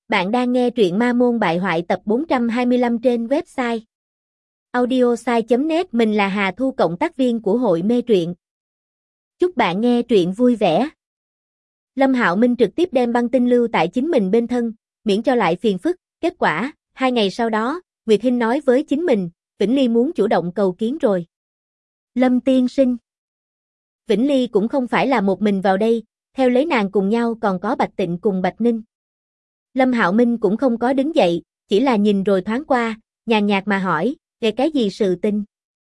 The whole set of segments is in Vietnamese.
Bạn đang nghe truyện Ma Môn Bại Hoại tập 425 trên website audiosai.net. Mình là Hà Thu, cộng tác viên của hội mê truyện. Chúc bạn nghe truyện vui vẻ. Lâm Hạo Minh trực tiếp đem băng tinh lưu tại chính mình bên thân, miễn cho lại phiền phức. Kết quả, 2 ngày sau đó, Nguyệt Hinh nói với chính mình, Vĩnh Ly muốn chủ động cầu kiến rồi. Lâm tiên sinh. Vĩnh Ly cũng không phải là một mình vào đây, theo lấy nàng cùng nhau còn có Bạch Tịnh cùng Bạch Ninh. Lâm Hạo Minh cũng không có đứng dậy, chỉ là nhìn rồi thoáng qua, nhàn nhạt mà hỏi, về cái gì sự tình?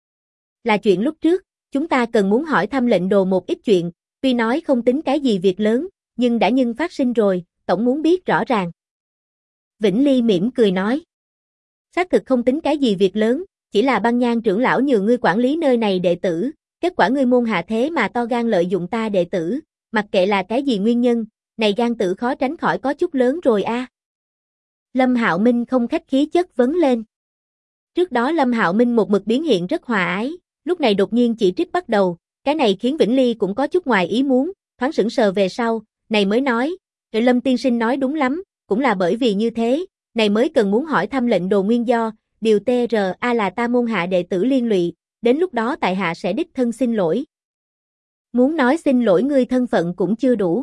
Là chuyện lúc trước, chúng ta cần muốn hỏi thăm lệnh đồ một ít chuyện, tuy nói không tính cái gì việc lớn, nhưng đã phát sinh rồi, tổng muốn biết rõ ràng. Vĩnh Ly mỉm cười nói, xác thực không tính cái gì việc lớn, chỉ là Băng Nhan trưởng lão nhờ ngươi quản lý nơi này đệ tử, kết quả ngươi môn hạ thế mà to gan lợi dụng ta đệ tử, mặc kệ là cái gì nguyên nhân, này gan tử khó tránh khỏi có chút lớn rồi a. Lâm Hạo Minh không khách khí chất vấn lên. Trước đó Lâm Hạo Minh một mực biến hiện rất hòa ái, lúc này đột nhiên chỉ trích bắt đầu, cái này khiến Vĩnh Ly cũng có chút ngoài ý muốn, thoáng sững sờ về sau, này mới nói, Lâm tiên sinh nói đúng lắm, cũng là bởi vì như thế, này mới cần muốn hỏi thăm lệnh đồ nguyên do, điều TRA là ta môn hạ đệ tử liên lụy, đến lúc đó tại hạ sẽ đích thân xin lỗi. Muốn nói xin lỗi ngươi thân phận cũng chưa đủ.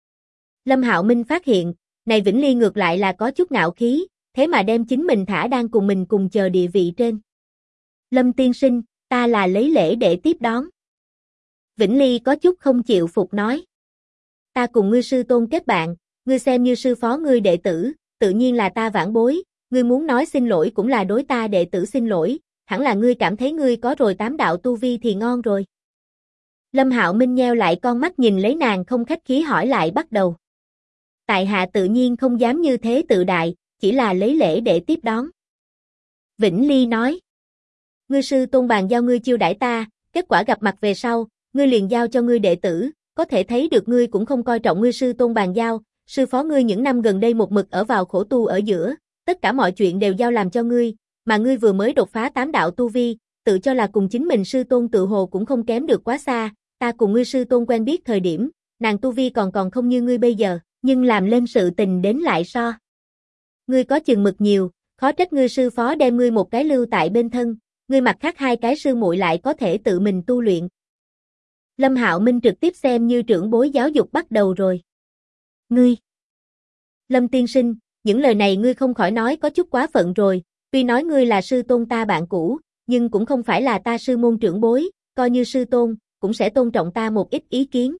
Lâm Hạo Minh phát hiện, này Vĩnh Ly ngược lại là có chút ngạo khí, thế mà đem chính mình thả đang cùng mình cùng chờ địa vị trên. Lâm tiên sinh, ta là lấy lễ để tiếp đón. Vĩnh Ly có chút không chịu phục nói. Ta cùng ngươi sư tôn kết bạn, ngươi xem như sư phó ngươi đệ tử, tự nhiên là ta vãn bối, ngươi muốn nói xin lỗi cũng là đối ta đệ tử xin lỗi, hẳn là ngươi cảm thấy ngươi có rồi 8 đạo tu vi thì ngon rồi. Lâm Hạo Minh nheo lại con mắt nhìn lấy nàng không khách khí hỏi lại bắt đầu. Tại hạ tự nhiên không dám như thế tự đại, chỉ là lấy lễ để tiếp đón. Vĩnh Ly nói. Ngươi sư tôn bàn giao ngươi chiêu đãi ta, kết quả gặp mặt về sau, ngươi liền giao cho ngươi đệ tử, có thể thấy được ngươi cũng không coi trọng ngươi sư tôn bàn giao, sư phó ngươi những năm gần đây một mực ở vào khổ tu ở giữa, tất cả mọi chuyện đều giao làm cho ngươi, mà ngươi vừa mới đột phá 8 đạo tu vi, tự cho là cùng chính mình sư tôn tự hồ cũng không kém được quá xa, ta cùng ngươi sư tôn quen biết thời điểm, nàng tu vi còn không như ngươi bây giờ, nhưng làm lên sự tình đến lại so. Ngươi có chừng mực nhiều, khó trách ngươi sư phó đem ngươi một cái lưu tại bên thân, ngươi mặt khác 2 cái sư muội lại có thể tự mình tu luyện. Lâm Hạo Minh trực tiếp xem như trưởng bối giáo dục bắt đầu rồi. Ngươi! Lâm tiên sinh, những lời này ngươi không khỏi nói có chút quá phận rồi, tuy nói ngươi là sư tôn ta bạn cũ, nhưng cũng không phải là ta sư môn trưởng bối, coi như sư tôn, cũng sẽ tôn trọng ta một ít ý kiến.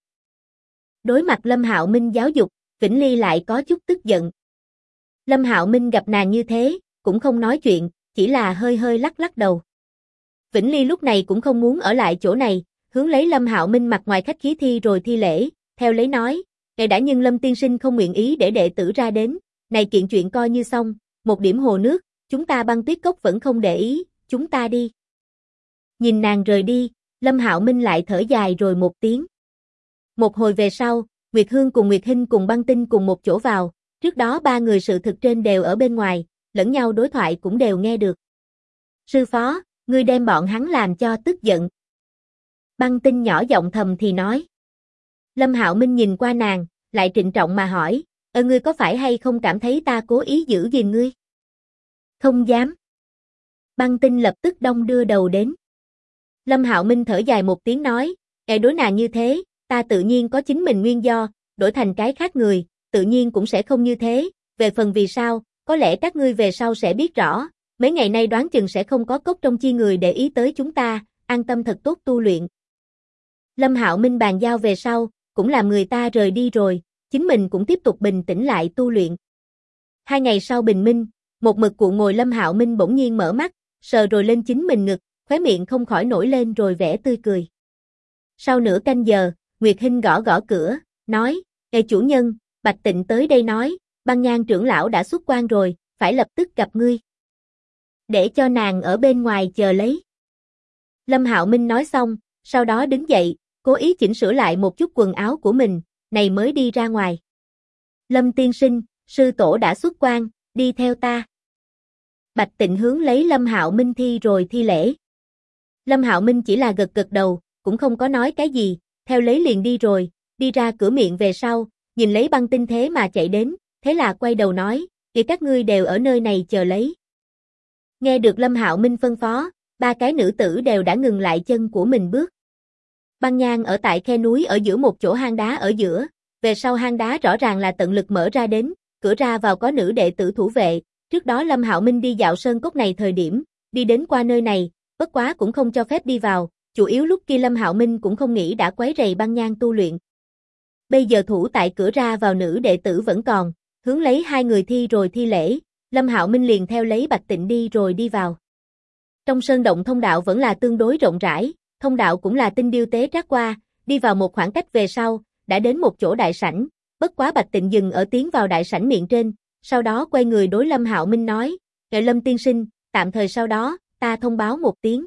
Đối mặt Lâm Hạo Minh giáo dục, Vĩnh Ly lại có chút tức giận. Lâm Hạo Minh gặp nàng như thế, cũng không nói chuyện, chỉ là hơi hơi lắc lắc đầu. Vĩnh Ly lúc này cũng không muốn ở lại chỗ này, hướng lấy Lâm Hạo Minh mặt ngoài khách khí thi rồi thi lễ, theo lấy nói, ngài đã nhưng Lâm tiên sinh không nguyện ý để đệ tử ra đến, này kiện chuyện coi như xong, một điểm hồ nước, chúng ta Băng Tuyết Cốc vẫn không để ý, chúng ta đi. Nhìn nàng rời đi, Lâm Hạo Minh lại thở dài rồi một tiếng. Một hồi về sau, Nguyệt Hương cùng Nguyệt Hinh cùng Băng Tinh cùng một chỗ vào, trước đó 3 người sự thực trên đều ở bên ngoài, lẫn nhau đối thoại cũng đều nghe được. Sư phó, ngươi đem bọn hắn làm cho tức giận. Băng Tinh nhỏ giọng thầm thì nói. Lâm Hạo Minh nhìn qua nàng, lại trịnh trọng mà hỏi, ngươi có phải hay không cảm thấy ta cố ý giữ gìn ngươi? Không dám. Băng Tinh lập tức đong đưa đầu đến. Lâm Hạo Minh thở dài một tiếng nói, đối nàng như thế, ta tự nhiên có chính mình nguyên do, đổi thành cái khác người, tự nhiên cũng sẽ không như thế, về phần vì sao, có lẽ các ngươi về sau sẽ biết rõ, mấy ngày nay đoán chừng sẽ không có cốc trong chi người để ý tới chúng ta, an tâm thật tốt tu luyện. Lâm Hạo Minh bàn giao về sau, cũng làm người ta rời đi rồi, chính mình cũng tiếp tục bình tĩnh lại tu luyện. 2 ngày sau bình minh, một mực cuộn ngồi Lâm Hạo Minh bỗng nhiên mở mắt, sờ rồi lên chính mình ngực, khóe miệng không khỏi nổi lên rồi vẻ tươi cười. Sau nửa canh giờ, Nguyệt Hinh gõ gõ cửa, nói, chủ nhân, Bạch Tịnh tới đây nói, Băng Nhan trưởng lão đã xuất quan rồi, phải lập tức gặp ngươi. Để cho nàng ở bên ngoài chờ lấy. Lâm Hạo Minh nói xong, sau đó đứng dậy, cố ý chỉnh sửa lại một chút quần áo của mình, này mới đi ra ngoài. Lâm tiên sinh, sư tổ đã xuất quan, đi theo ta. Bạch Tịnh hướng lấy Lâm Hạo Minh thi rồi thi lễ. Lâm Hạo Minh chỉ là gật gật đầu, cũng không có nói cái gì, theo lấy liền đi rồi, đi ra cửa miệng về sau, nhìn lấy Băng Tinh thế mà chạy đến, thế là quay đầu nói, Thì các ngươi đều ở nơi này chờ lấy. Nghe được Lâm Hạo Minh phân phó, ba cái nữ tử đều đã ngừng lại chân của mình bước. Băng Nhan ở tại khe núi ở giữa một chỗ hang đá ở giữa, về sau hang đá rõ ràng là tận lực mở ra đến, cửa ra vào có nữ đệ tử thủ vệ, trước đó Lâm Hạo Minh đi dạo sơn cốc này thời điểm, đi đến qua nơi này, bất quá cũng không cho phép đi vào, chủ yếu lúc kia Lâm Hạo Minh cũng không nghĩ đã quấy rầy Băng Nhan tu luyện. Bây giờ thủ tại cửa ra vào nữ đệ tử vẫn còn, hướng lấy hai người thi rồi thi lễ, Lâm Hạo Minh liền theo lấy Bạch Tịnh đi rồi đi vào. Trong sơn động thông đạo vẫn là tương đối rộng rãi, thông đạo cũng là tinh điêu tế trác qua, đi vào một khoảng cách về sau, đã đến một chỗ đại sảnh, bất quá Bạch Tịnh dừng ở tiến vào đại sảnh miệng trên, sau đó quay người đối Lâm Hạo Minh nói, Lâm tiên sinh, tạm thời sau đó, ta thông báo một tiếng.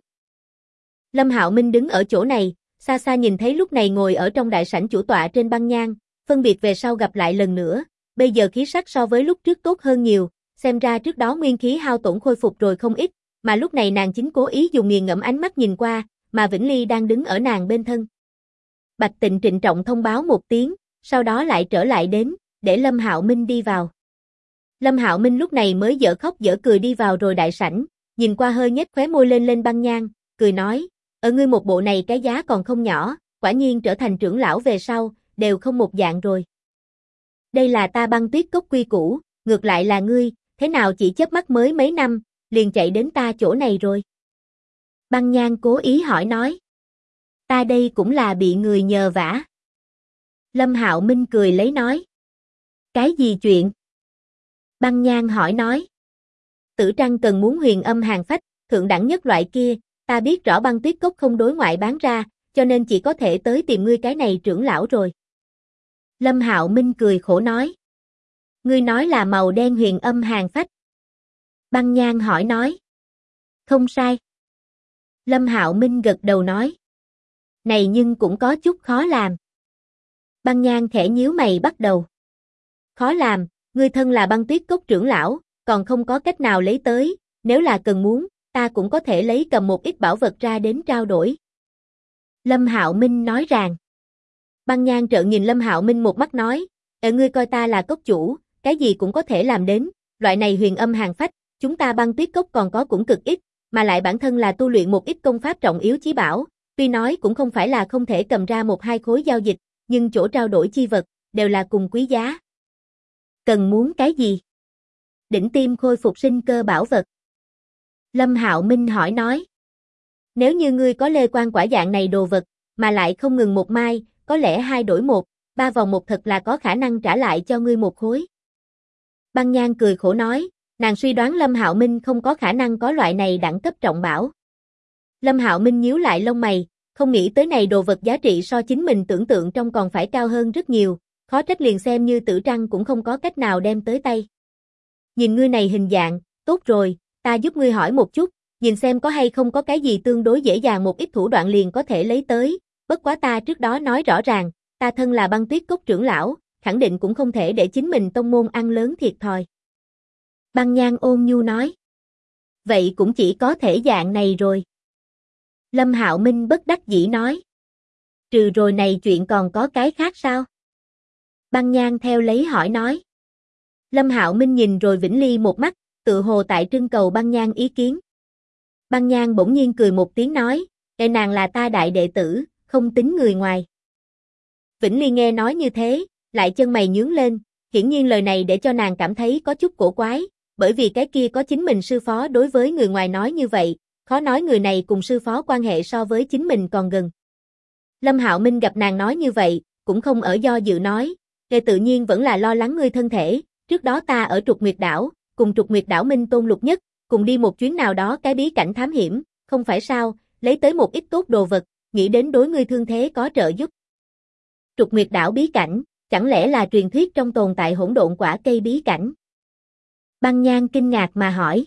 Lâm Hạo Minh đứng ở chỗ này, xa xa nhìn thấy lúc này ngồi ở trong đại sảnh chủ tọa trên Băng Nhan, phân biệt về sau gặp lại lần nữa, bây giờ khí sắc so với lúc trước tốt hơn nhiều, xem ra trước đó nguyên khí hao tổn khôi phục rồi không ít, mà lúc này nàng chính cố ý dùng nghiền ngẫm ánh mắt nhìn qua, mà Vĩnh Ly đang đứng ở nàng bên thân. Bạch Tịnh trịnh trọng thông báo một tiếng, sau đó lại trở lại đến, để Lâm Hạo Minh đi vào. Lâm Hạo Minh lúc này mới dở khóc dở cười đi vào rồi đại sảnh, nhìn qua hơi nhếch khóe môi lên Băng Nhan, cười nói, ở ngươi một bộ này cái giá còn không nhỏ, quả nhiên trở thành trưởng lão về sau, đều không một dạng rồi. Đây là ta Băng Tuyết Cốc quy củ, ngược lại là ngươi, thế nào chỉ chớp mắt mới mấy năm, liền chạy đến ta chỗ này rồi. Băng Nhan cố ý hỏi nói. Ta đây cũng là bị người nhờ vả. Lâm Hạo Minh cười lấy nói. Cái gì chuyện? Băng Nhan hỏi nói. Tử Trăng cần muốn huyền âm hàng phách, thượng đẳng nhất loại kia, ta biết rõ Băng Tuyết Cốc không đối ngoại bán ra, cho nên chỉ có thể tới tìm ngươi cái này trưởng lão rồi. Lâm Hạo Minh cười khổ nói. Ngươi nói là màu đen huyền âm hàng phách. Băng Nhan hỏi nói. Không sai. Lâm Hạo Minh gật đầu nói. Này nhưng cũng có chút khó làm. Băng Nhan khẽ nhíu mày bắt đầu. Khó làm, ngươi thân là Băng Tuyết Cốc trưởng lão, còn không có cách nào lấy tới, nếu là cần muốn, ta cũng có thể lấy cầm một ít bảo vật ra đến trao đổi. Lâm Hạo Minh nói rằng. Băng Nhan trợn nhìn Lâm Hạo Minh một mắt nói, ngươi coi ta là cốc chủ, cái gì cũng có thể làm đến, loại này huyền âm hàng phách, chúng ta Băng Tuyết Cốc còn có cũng cực ít, mà lại bản thân là tu luyện một ít công pháp trọng yếu chí bảo, tuy nói cũng không phải là không thể cầm ra một hai khối giao dịch, nhưng chỗ trao đổi chi vật, đều là cùng quý giá. Cần muốn cái gì? Đỉnh tim khôi phục sinh cơ bảo vật. Lâm Hạo Minh hỏi nói. Nếu như ngươi có lê quan quả dạng này đồ vật, mà lại không ngừng một mai, có lẽ hai đổi một, ba vòng một thật là có khả năng trả lại cho ngươi một khối. Băng Nhan cười khổ nói, nàng suy đoán Lâm Hạo Minh không có khả năng có loại này đẳng cấp trọng bảo. Lâm Hạo Minh nhíu lại lông mày, không nghĩ tới này đồ vật giá trị so chính mình tưởng tượng trong còn phải cao hơn rất nhiều, khó trách liền xem như Tử Trăng cũng không có cách nào đem tới tay. Nhìn ngươi này hình dạng, tốt rồi, ta giúp ngươi hỏi một chút, nhìn xem có hay không có cái gì tương đối dễ dàng một ít thủ đoạn liền có thể lấy tới, bất quá ta trước đó nói rõ ràng, ta thân là Băng Tuyết Cốc trưởng lão, khẳng định cũng không thể để chính mình tông môn ăn lớn thiệt thòi. Băng Nhan ôn nhu nói. Vậy cũng chỉ có thể dạng này rồi. Lâm Hạo Minh bất đắc dĩ nói. Trừ rồi này chuyện còn có cái khác sao? Băng Nhan theo lấy hỏi nói. Lâm Hạo Minh nhìn rồi Vĩnh Ly một mắt, tự hồ tại trưng cầu Băng Nhan ý kiến. Băng Nhan bỗng nhiên cười một tiếng nói, nàng là ta đại đệ tử, không tính người ngoài. Vĩnh Ly nghe nói như thế, lại chân mày nhướng lên, hiển nhiên lời này để cho nàng cảm thấy có chút cổ quái, bởi vì cái kia có chính mình sư phó đối với người ngoài nói như vậy, khó nói người này cùng sư phó quan hệ so với chính mình còn gần. Lâm Hạo Minh gặp nàng nói như vậy, cũng không ở do dự nói, tự nhiên vẫn là lo lắng ngươi thân thể, trước đó ta ở Trục Nguyệt Đảo, cùng Trục Nguyệt Đảo Minh Tôn Lục Nhất, cùng đi một chuyến nào đó cái bí cảnh thám hiểm, không phải sao, lấy tới một ít tốt đồ vật, nghĩ đến đối ngươi thương thế có trợ giúp. Trục Nguyệt Đảo bí cảnh, chẳng lẽ là truyền thuyết trong tồn tại hỗn độn quả cây bí cảnh? Băng Nhan kinh ngạc mà hỏi.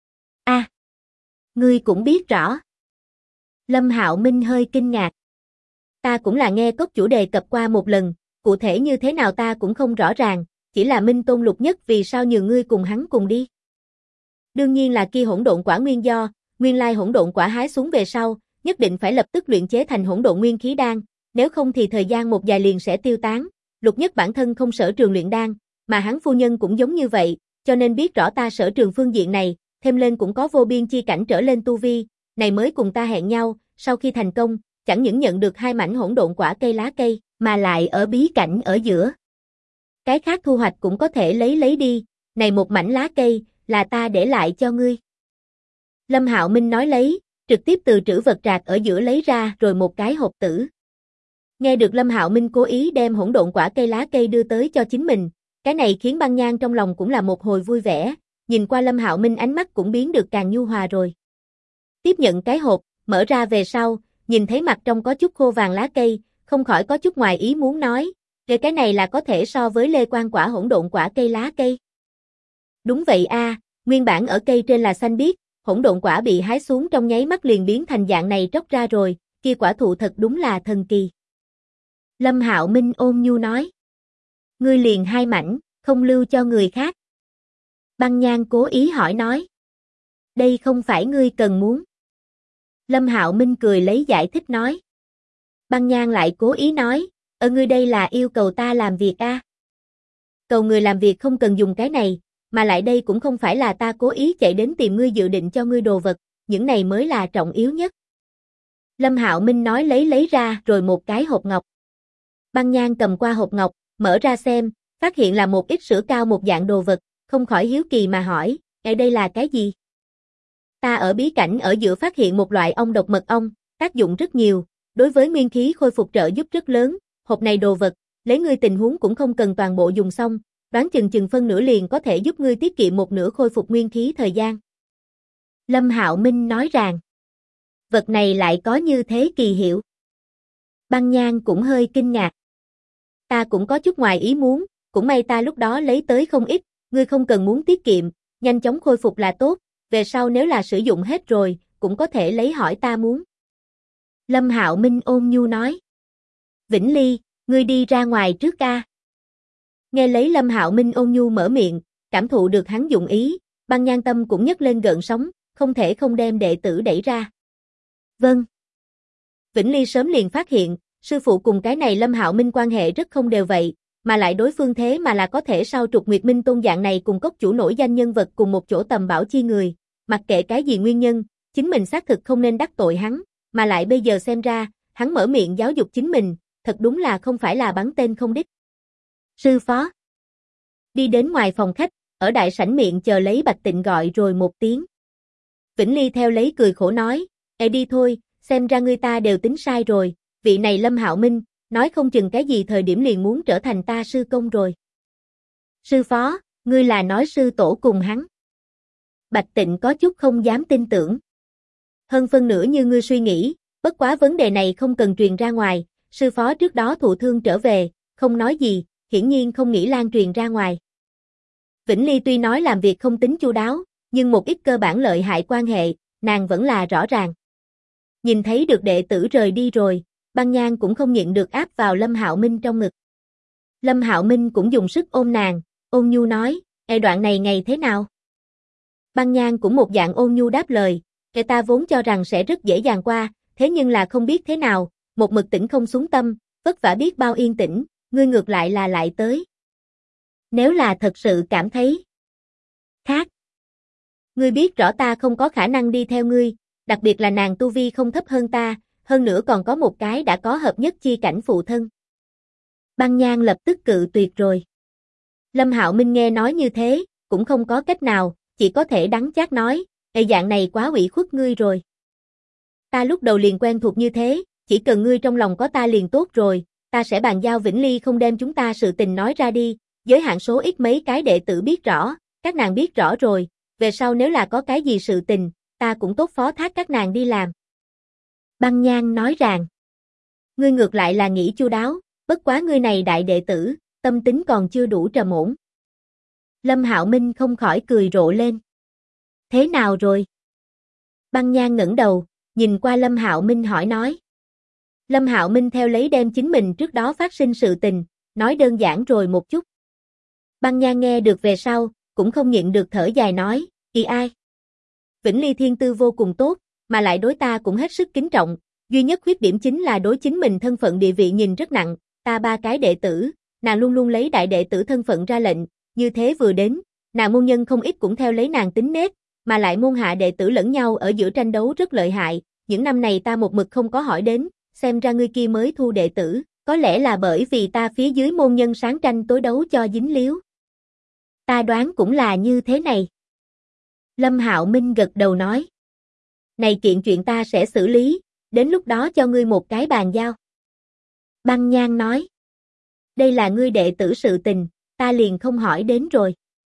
Ngươi cũng biết rõ. Lâm Hạo Minh hơi kinh ngạc. Ta cũng là nghe cốc chủ đề cập qua một lần, cụ thể như thế nào ta cũng không rõ ràng, chỉ là Minh Tôn Lục Nhất vì sao nhường ngươi cùng hắn cùng đi. Đương nhiên là kia hỗn độn quả nguyên do, nguyên lai hỗn độn quả hái xuống về sau, nhất định phải lập tức luyện chế thành hỗn độn nguyên khí đan, nếu không thì thời gian một dài liền sẽ tiêu tán. Lục Nhất bản thân không sở trường luyện đan, mà hắn phu nhân cũng giống như vậy, cho nên biết rõ ta sở trường phương diện này, thêm lên cũng có vô biên chi cảnh trở lên tu vi, này mới cùng ta hẹn nhau, sau khi thành công, chẳng những nhận được 2 mảnh hỗn độn quả cây lá cây, mà lại ở bí cảnh ở giữa. Cái khác thu hoạch cũng có thể lấy đi, này một mảnh lá cây, là ta để lại cho ngươi. Lâm Hạo Minh nói lấy, trực tiếp từ trữ vật trạc ở giữa lấy ra rồi một cái hộp tử. Nghe được Lâm Hạo Minh cố ý đem hỗn độn quả cây lá cây đưa tới cho chính mình, cái này khiến Băng Nhan trong lòng cũng là một hồi vui vẻ, nhìn qua Lâm Hạo Minh ánh mắt cũng biến được càng nhu hòa rồi. Tiếp nhận cái hộp, mở ra về sau, nhìn thấy mặt trong có chút khô vàng lá cây, không khỏi có chút ngoài ý muốn nói, cái này là có thể so với lê quan quả hỗn độn quả cây lá cây. Đúng vậy a, nguyên bản ở cây trên là xanh biếc, hỗn độn quả bị hái xuống trong nháy mắt liền biến thành dạng này tróc ra rồi, kia quả thụ thật đúng là thần kỳ. Lâm Hạo Minh ôn nhu nói. Ngươi liền 2 mảnh, không lưu cho người khác. Băng Nhan cố ý hỏi nói. Đây không phải ngươi cần muốn. Lâm Hạo Minh cười lấy giải thích nói. Băng Nhan lại cố ý nói, ngươi đây là yêu cầu ta làm việc a. Cầu người làm việc không cần dùng cái này, mà lại đây cũng không phải là ta cố ý chạy đến tìm ngươi dự định cho ngươi đồ vật, những này mới là trọng yếu nhất. Lâm Hạo Minh nói lấy ra rồi một cái hộp ngọc. Băng Nhan cầm qua hộp ngọc, mở ra xem, phát hiện là một ít sữa cao một dạng đồ vật, không khỏi hiếu kỳ mà hỏi, đây là cái gì? Ta ở bí cảnh ở giữa phát hiện một loại ong độc mật ong, tác dụng rất nhiều, đối với nguyên khí khôi phục trợ giúp rất lớn, hộp này đồ vật, lấy ngươi tình huống cũng không cần toàn bộ dùng xong, đoán chừng phân nửa liền có thể giúp ngươi tiết kiệm một nửa khôi phục nguyên khí thời gian. Lâm Hạo Minh nói rằng, vật này lại có như thế kỳ hiệu. Băng Nhan cũng hơi kinh ngạc. Ta cũng có chút ngoài ý muốn, cũng may ta lúc đó lấy tới không ít, ngươi không cần muốn tiết kiệm, nhanh chóng khôi phục là tốt, về sau nếu là sử dụng hết rồi, cũng có thể lấy hỏi ta muốn. Lâm Hạo Minh ôn nhu nói. Vĩnh Ly, ngươi đi ra ngoài trước ca. Nghe lấy Lâm Hạo Minh ôn nhu mở miệng, cảm thụ được hắn dụng ý, Băng Nhan tâm cũng nhấc lên gợn sóng, không thể không đem đệ tử đẩy ra. Vâng. Vĩnh Ly sớm liền phát hiện, sư phụ cùng cái này Lâm Hạo Minh quan hệ rất không đều vậy, mà lại đối phương thế mà là có thể sau Trục Nguyệt Minh Tôn dạng này cùng cốc chủ nổi danh nhân vật cùng một chỗ tầm bảo chi người, mặc kệ cái gì nguyên nhân, chính mình xác thực không nên đắc tội hắn, mà lại bây giờ xem ra, hắn mở miệng giáo dục chính mình, thật đúng là không phải là bắn tên không đích. Sư phó. Đi đến ngoài phòng khách, ở đại sảnh miệng chờ lấy Bạch Tịnh gọi rồi một tiếng. Vĩnh Ly theo lấy cười khổ nói, đi thôi, xem ra người ta đều tính sai rồi, vị này Lâm Hạo Minh, nói không chừng cái gì thời điểm liền muốn trở thành ta sư công rồi. Sư phó, ngươi là nói sư tổ cùng hắn. Bạch Tịnh có chút không dám tin tưởng. Hơn phân nửa như ngươi suy nghĩ, bất quá vấn đề này không cần truyền ra ngoài, sư phó trước đó thụ thương trở về, không nói gì, hiển nhiên không nghĩ lan truyền ra ngoài. Vĩnh Ly tuy nói làm việc không tính chu đáo, nhưng một ít cơ bản lợi hại quan hệ, nàng vẫn là rõ ràng. Nhìn thấy được đệ tử rời đi rồi, Băng Nhan cũng không nhịn được áp vào Lâm Hạo Minh trong ngực. Lâm Hạo Minh cũng dùng sức ôm nàng, ôn nhu nói, đoạn này ngày thế nào? Băng Nhan cũng một dạng ôn nhu đáp lời, ta vốn cho rằng sẽ rất dễ dàng qua, thế nhưng là không biết thế nào, một mực tỉnh không xuống tâm, vất vả biết bao yên tĩnh, ngươi ngược lại là lại tới. Nếu là thật sự cảm thấy khác, ngươi biết rõ ta không có khả năng đi theo ngươi, đặc biệt là nàng tu vi không thấp hơn ta, hơn nữa còn có một cái đã có hợp nhất chi cảnh phụ thân. Băng Nhan lập tức cự tuyệt rồi. Lâm Hạo Minh nghe nói như thế, cũng không có cách nào, chỉ có thể đắng chát nói, dạng này quá ủy khuất ngươi rồi. Ta lúc đầu liền quen thuộc như thế, chỉ cần ngươi trong lòng có ta liền tốt rồi, ta sẽ bàn giao Vĩnh Ly không đem chúng ta sự tình nói ra đi, giới hạn số ít mấy cái đệ tử biết rõ, các nàng biết rõ rồi, về sau nếu là có cái gì sự tình, ta cũng tốt phó thác các nàng đi làm. Băng Nhan nói rằng, ngươi ngược lại là nghĩ chu đáo, bất quá ngươi này đại đệ tử, tâm tính còn chưa đủ trầm ổn. Lâm Hạo Minh không khỏi cười rộ lên. Thế nào rồi? Băng Nhan ngẩng đầu, nhìn qua Lâm Hạo Minh hỏi nói. Lâm Hạo Minh theo lấy đem chính mình trước đó phát sinh sự tình, nói đơn giản rồi một chút. Băng Nhan nghe được về sau, cũng không nhịn được thở dài nói, ai? Vĩnh Ly thiên tư vô cùng tốt, mà lại đối ta cũng hết sức kính trọng, duy nhất khuyết điểm chính là đối chính mình thân phận địa vị nhìn rất nặng, ta 3 cái đệ tử, nàng luôn luôn lấy đại đệ tử thân phận ra lệnh, như thế vừa đến, Nàng môn nhân không ít cũng theo lấy nàng tính nết, mà lại môn hạ đệ tử lẫn nhau ở giữa tranh đấu rất lợi hại, những năm này ta một mực không có hỏi đến, xem ra ngươi kia mới thu đệ tử, có lẽ là bởi vì ta phía dưới môn nhân sáng tranh tối đấu cho dính líu. Ta đoán cũng là như thế này. Lâm Hạo Minh gật đầu nói. Này kiện chuyện ta sẽ xử lý, đến lúc đó cho ngươi một cái bàn giao. Băng Nhan nói. Đây là ngươi đệ tử sự tình, ta liền không hỏi đến rồi.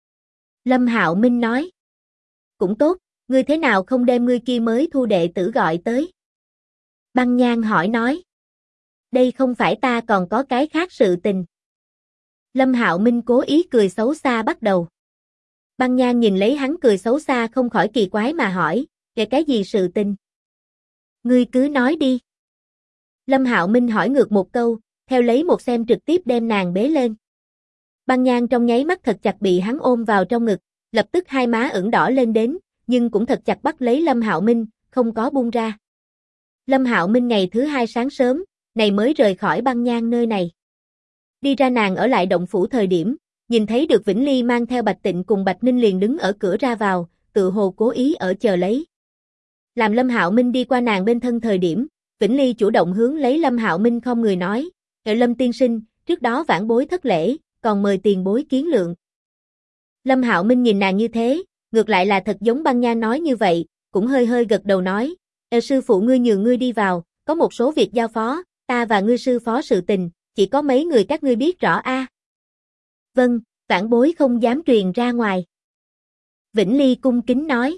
Lâm Hạo Minh nói. Cũng tốt, ngươi thế nào không đem ngươi kia mới thu đệ tử gọi tới? Băng Nhan hỏi nói. Đây không phải ta còn có cái khác sự tình. Lâm Hạo Minh cố ý cười xấu xa bắt đầu. Băng Nhan nhìn lấy hắn cười xấu xa không khỏi kỳ quái mà hỏi, về cái gì sự tình? Ngươi cứ nói đi. Lâm Hạo Minh hỏi ngược một câu, theo lấy một xem trực tiếp đem nàng bế lên. Băng Nhan trong nháy mắt thật chặt bị hắn ôm vào trong ngực, lập tức hai má ửng đỏ lên đến, nhưng cũng thật chặt bắt lấy Lâm Hạo Minh, không có buông ra. Lâm Hạo Minh ngày thứ hai sáng sớm, này mới rời khỏi Băng Nhan nơi này. Đi ra nàng ở lại động phủ thời điểm, nhìn thấy được Vĩnh Ly mang theo Bạch Tịnh cùng Bạch Ninh liền đứng ở cửa ra vào, tự hồ cố ý ở chờ lấy. Làm Lâm Hạo Minh đi qua nàng bên thân thời điểm, Vĩnh Ly chủ động hướng lấy Lâm Hạo Minh không người nói, Lâm tiên sinh, trước đó vãn bối thất lễ, còn mời tiền bối kiến lượng. Lâm Hạo Minh nhìn nàng như thế, ngược lại là thật giống Băng Nhan nói như vậy, cũng hơi hơi gật đầu nói, sư phụ ngươi nhường ngươi đi vào, có một số việc giao phó, ta và ngươi sư phó sự tình, chỉ có mấy người các ngươi biết rõ a. Vâng, vãn bối không dám truyền ra ngoài. Vĩnh Ly cung kính nói.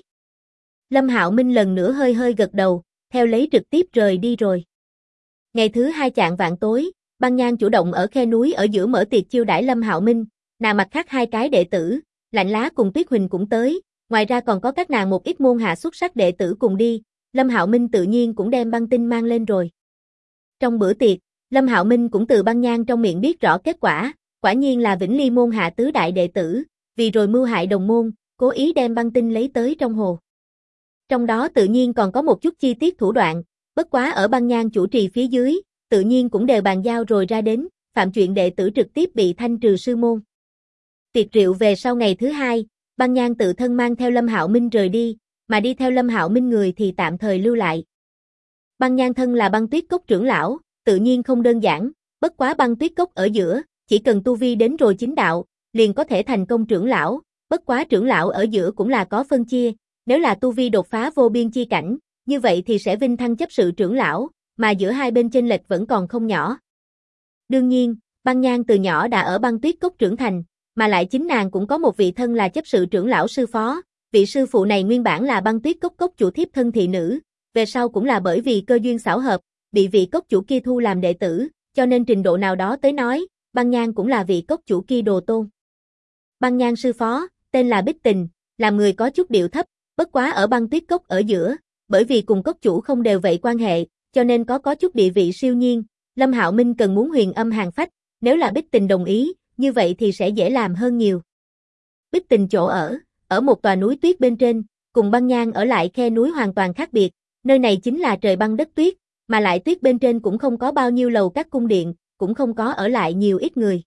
Lâm Hạo Minh lần nữa hơi hơi gật đầu, theo lấy trực tiếp rời đi rồi. Ngày thứ hai chạng vạn tối, Băng Nhan chủ động ở khe núi ở giữa mở tiệc chiêu đãi Lâm Hạo Minh, nàng mặt khác hai cái đệ tử, Lạnh Lá cùng Tuyết Huỳnh cũng tới, ngoài ra còn có các nàng một ít môn hạ xuất sắc đệ tử cùng đi, Lâm Hạo Minh tự nhiên cũng đem băng tinh mang lên rồi. Trong bữa tiệc, Lâm Hạo Minh cũng từ Băng Nhan trong miệng biết rõ kết quả, quả nhiên là Vĩnh Ly môn hạ tứ đại đệ tử, vì rồi mưu hại đồng môn, cố ý đem băng tinh lấy tới trong hồ. Trong đó tự nhiên còn có một chút chi tiết thủ đoạn, bất quá ở Băng Nhan chủ trì phía dưới, tự nhiên cũng đều bàn giao rồi ra đến, phạm chuyện đệ tử trực tiếp bị thanh trừ sư môn. Tiệc rượu về sau ngày thứ hai, Băng Nhan tự thân mang theo Lâm Hạo Minh rời đi, mà đi theo Lâm Hạo Minh người thì tạm thời lưu lại. Băng Nhan thân là Băng Tuyết Cốc trưởng lão, tự nhiên không đơn giản, bất quá Băng Tuyết Cốc ở giữa, chỉ cần tu vi đến rồi chính đạo, liền có thể thành công trưởng lão, bất quá trưởng lão ở giữa cũng là có phân chia, nếu là tu vi đột phá vô biên chi cảnh, như vậy thì sẽ vinh thăng chấp sự trưởng lão, mà giữa hai bên chênh lệch vẫn còn không nhỏ. Đương nhiên, Băng Nhan từ nhỏ đã ở Băng Tuyết Cốc trưởng thành, mà lại chính nàng cũng có một vị thân là chấp sự trưởng lão sư phó, vị sư phụ này nguyên bản là Băng Tuyết Cốc cốc chủ thiếp thân thị nữ, về sau cũng là bởi vì cơ duyên xảo hợp, bị vị cốc chủ kia thu làm đệ tử, cho nên trình độ nào đó tới nói, Băng Nhan cũng là vị cốc chủ kia đồ tôn. Băng Nhan sư phó, tên là Bích Tình, làm người có chút điệu thấp, bất quá ở Băng Tuyết Cốc ở giữa, bởi vì cùng cốc chủ không đều vậy quan hệ, cho nên có chút địa vị siêu nhiên, Lâm Hạo Minh cần muốn huyền âm hàng phách, nếu là Bích Tình đồng ý, như vậy thì sẽ dễ làm hơn nhiều. Bích Tình chỗ ở một tòa núi tuyết bên trên, cùng Băng Nhan ở lại khe núi hoàn toàn khác biệt, nơi này chính là trời băng đất tuyết, mà lại tuyết bên trên cũng không có bao nhiêu lầu các cung điện, cũng không có ở lại nhiều ít người.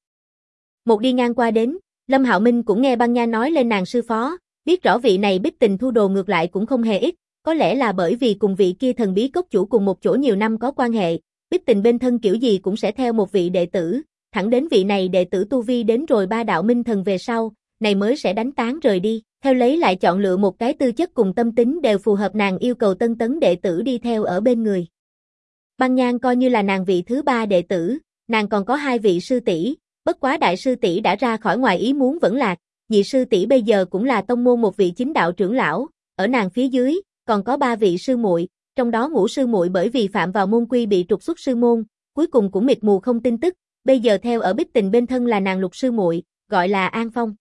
Một đi ngang qua đến, Lâm Hạo Minh cũng nghe Băng Nhan nói lên nàng sư phó, biết rõ vị này Bích Tình thu đồ ngược lại cũng không hề ít, có lẽ là bởi vì cùng vị kia thần bí cốc chủ cùng một chỗ nhiều năm có quan hệ, Bích Tình bên thân kiểu gì cũng sẽ theo một vị đệ tử, thẳng đến vị này đệ tử tu vi đến rồi ba đạo minh thần về sau, này mới sẽ đánh tán rời đi, theo lấy lại chọn lựa một cái tư chất cùng tâm tính đều phù hợp nàng yêu cầu tân tấn đệ tử đi theo ở bên người. Băng Nhan coi như là nàng vị thứ ba đệ tử, nàng còn có hai vị sư tỷ, bất quá đại sư tỷ đã ra khỏi ngoài ý muốn vẫn lạc, nhị sư tỷ bây giờ cũng là tông môn một vị chính đạo trưởng lão, ở nàng phía dưới còn có ba vị sư muội, trong đó ngũ sư muội bởi vì phạm vào môn quy bị trục xuất sư môn, cuối cùng cũng mịt mù không tin tức, bây giờ theo ở Bích Tình bên thân là nàng lục sư muội, gọi là An Phong.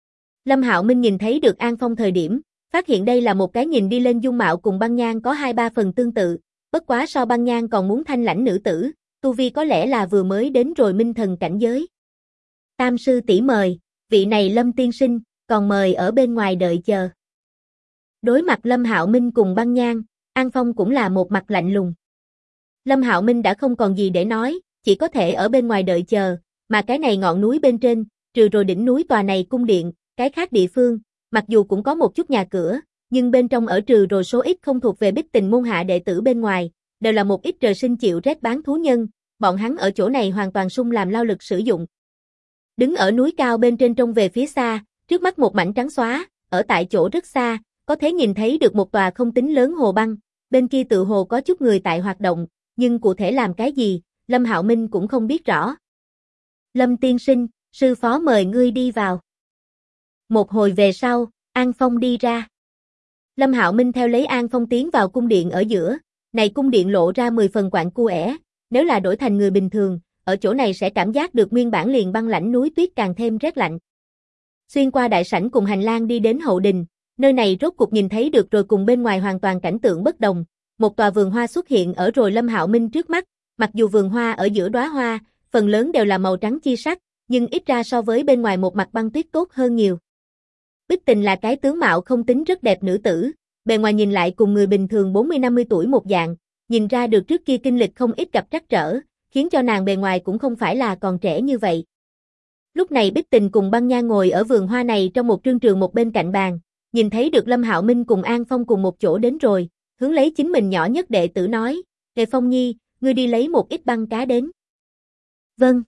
Lâm Hạo Minh nhìn thấy được An Phong thời điểm, phát hiện đây là một cái nhìn đi lên dung mạo cùng Băng Nhan có 2-3 phần tương tự, bất quá so Băng Nhan còn muốn thanh lãnh nữ tử, tu vi có lẽ là vừa mới đến rồi minh thần cảnh giới. Tam sư tỷ mời, vị này Lâm tiên sinh, còn mời ở bên ngoài đợi chờ. Đối mặt Lâm Hạo Minh cùng Băng Nhan, An Phong cũng là một mặt lạnh lùng. Lâm Hạo Minh đã không còn gì để nói, chỉ có thể ở bên ngoài đợi chờ, mà cái này ngọn núi bên trên, trừ rồi đỉnh núi tòa này cung điện, cái khác địa phương, mặc dù cũng có một chút nhà cửa, nhưng bên trong ở trừ rồi số ít không thuộc về Bích Tình môn hạ đệ tử bên ngoài, đều là một ít trời sinh chịu rét bán thú nhân, bọn hắn ở chỗ này hoàn toàn sung làm lao lực sử dụng. Đứng ở núi cao bên trên trông về phía xa, trước mắt một mảnh trắng xóa, ở tại chỗ rất xa, có thể nhìn thấy được một tòa không tính lớn hồ băng, bên kia tự hồ có chút người tại hoạt động, nhưng cụ thể làm cái gì, Lâm Hạo Minh cũng không biết rõ. Lâm tiên sinh, sư phó mời ngươi đi vào. Một hồi về sau, An Phong đi ra. Lâm Hạo Minh theo lấy An Phong tiến vào cung điện ở giữa, này cung điện lộ ra 10 phần quạnh cua, nếu là đổi thành người bình thường, ở chỗ này sẽ cảm giác được nguyên bản liền băng lãnh núi tuyết càng thêm rét lạnh. Xuyên qua đại sảnh cùng hành lang đi đến hậu đình, nơi này rốt cục nhìn thấy được rồi cùng bên ngoài hoàn toàn cảnh tượng bất đồng, một tòa vườn hoa xuất hiện ở rồi Lâm Hạo Minh trước mắt, mặc dù vườn hoa ở giữa đóa hoa, phần lớn đều là màu trắng chi sắc, nhưng ít ra so với bên ngoài một mặt băng tuyết tốt hơn nhiều. Bích Tình là cái tướng mạo không tính rất đẹp nữ tử, bề ngoài nhìn lại cùng người bình thường 40-50 tuổi một dạng, nhìn ra được trước kia kinh lịch không ít gặp trắc trở, khiến cho nàng bề ngoài cũng không phải là còn trẻ như vậy. Lúc này Bích Tình cùng Băng Nha ngồi ở vườn hoa này trong một trương trường một bên cạnh bàn, nhìn thấy được Lâm Hạo Minh cùng An Phong cùng một chỗ đến rồi, hướng lấy chính mình nhỏ nhất đệ tử nói, "Đệ Phong Nhi, ngươi đi lấy một ít băng cá đến." "Vâng."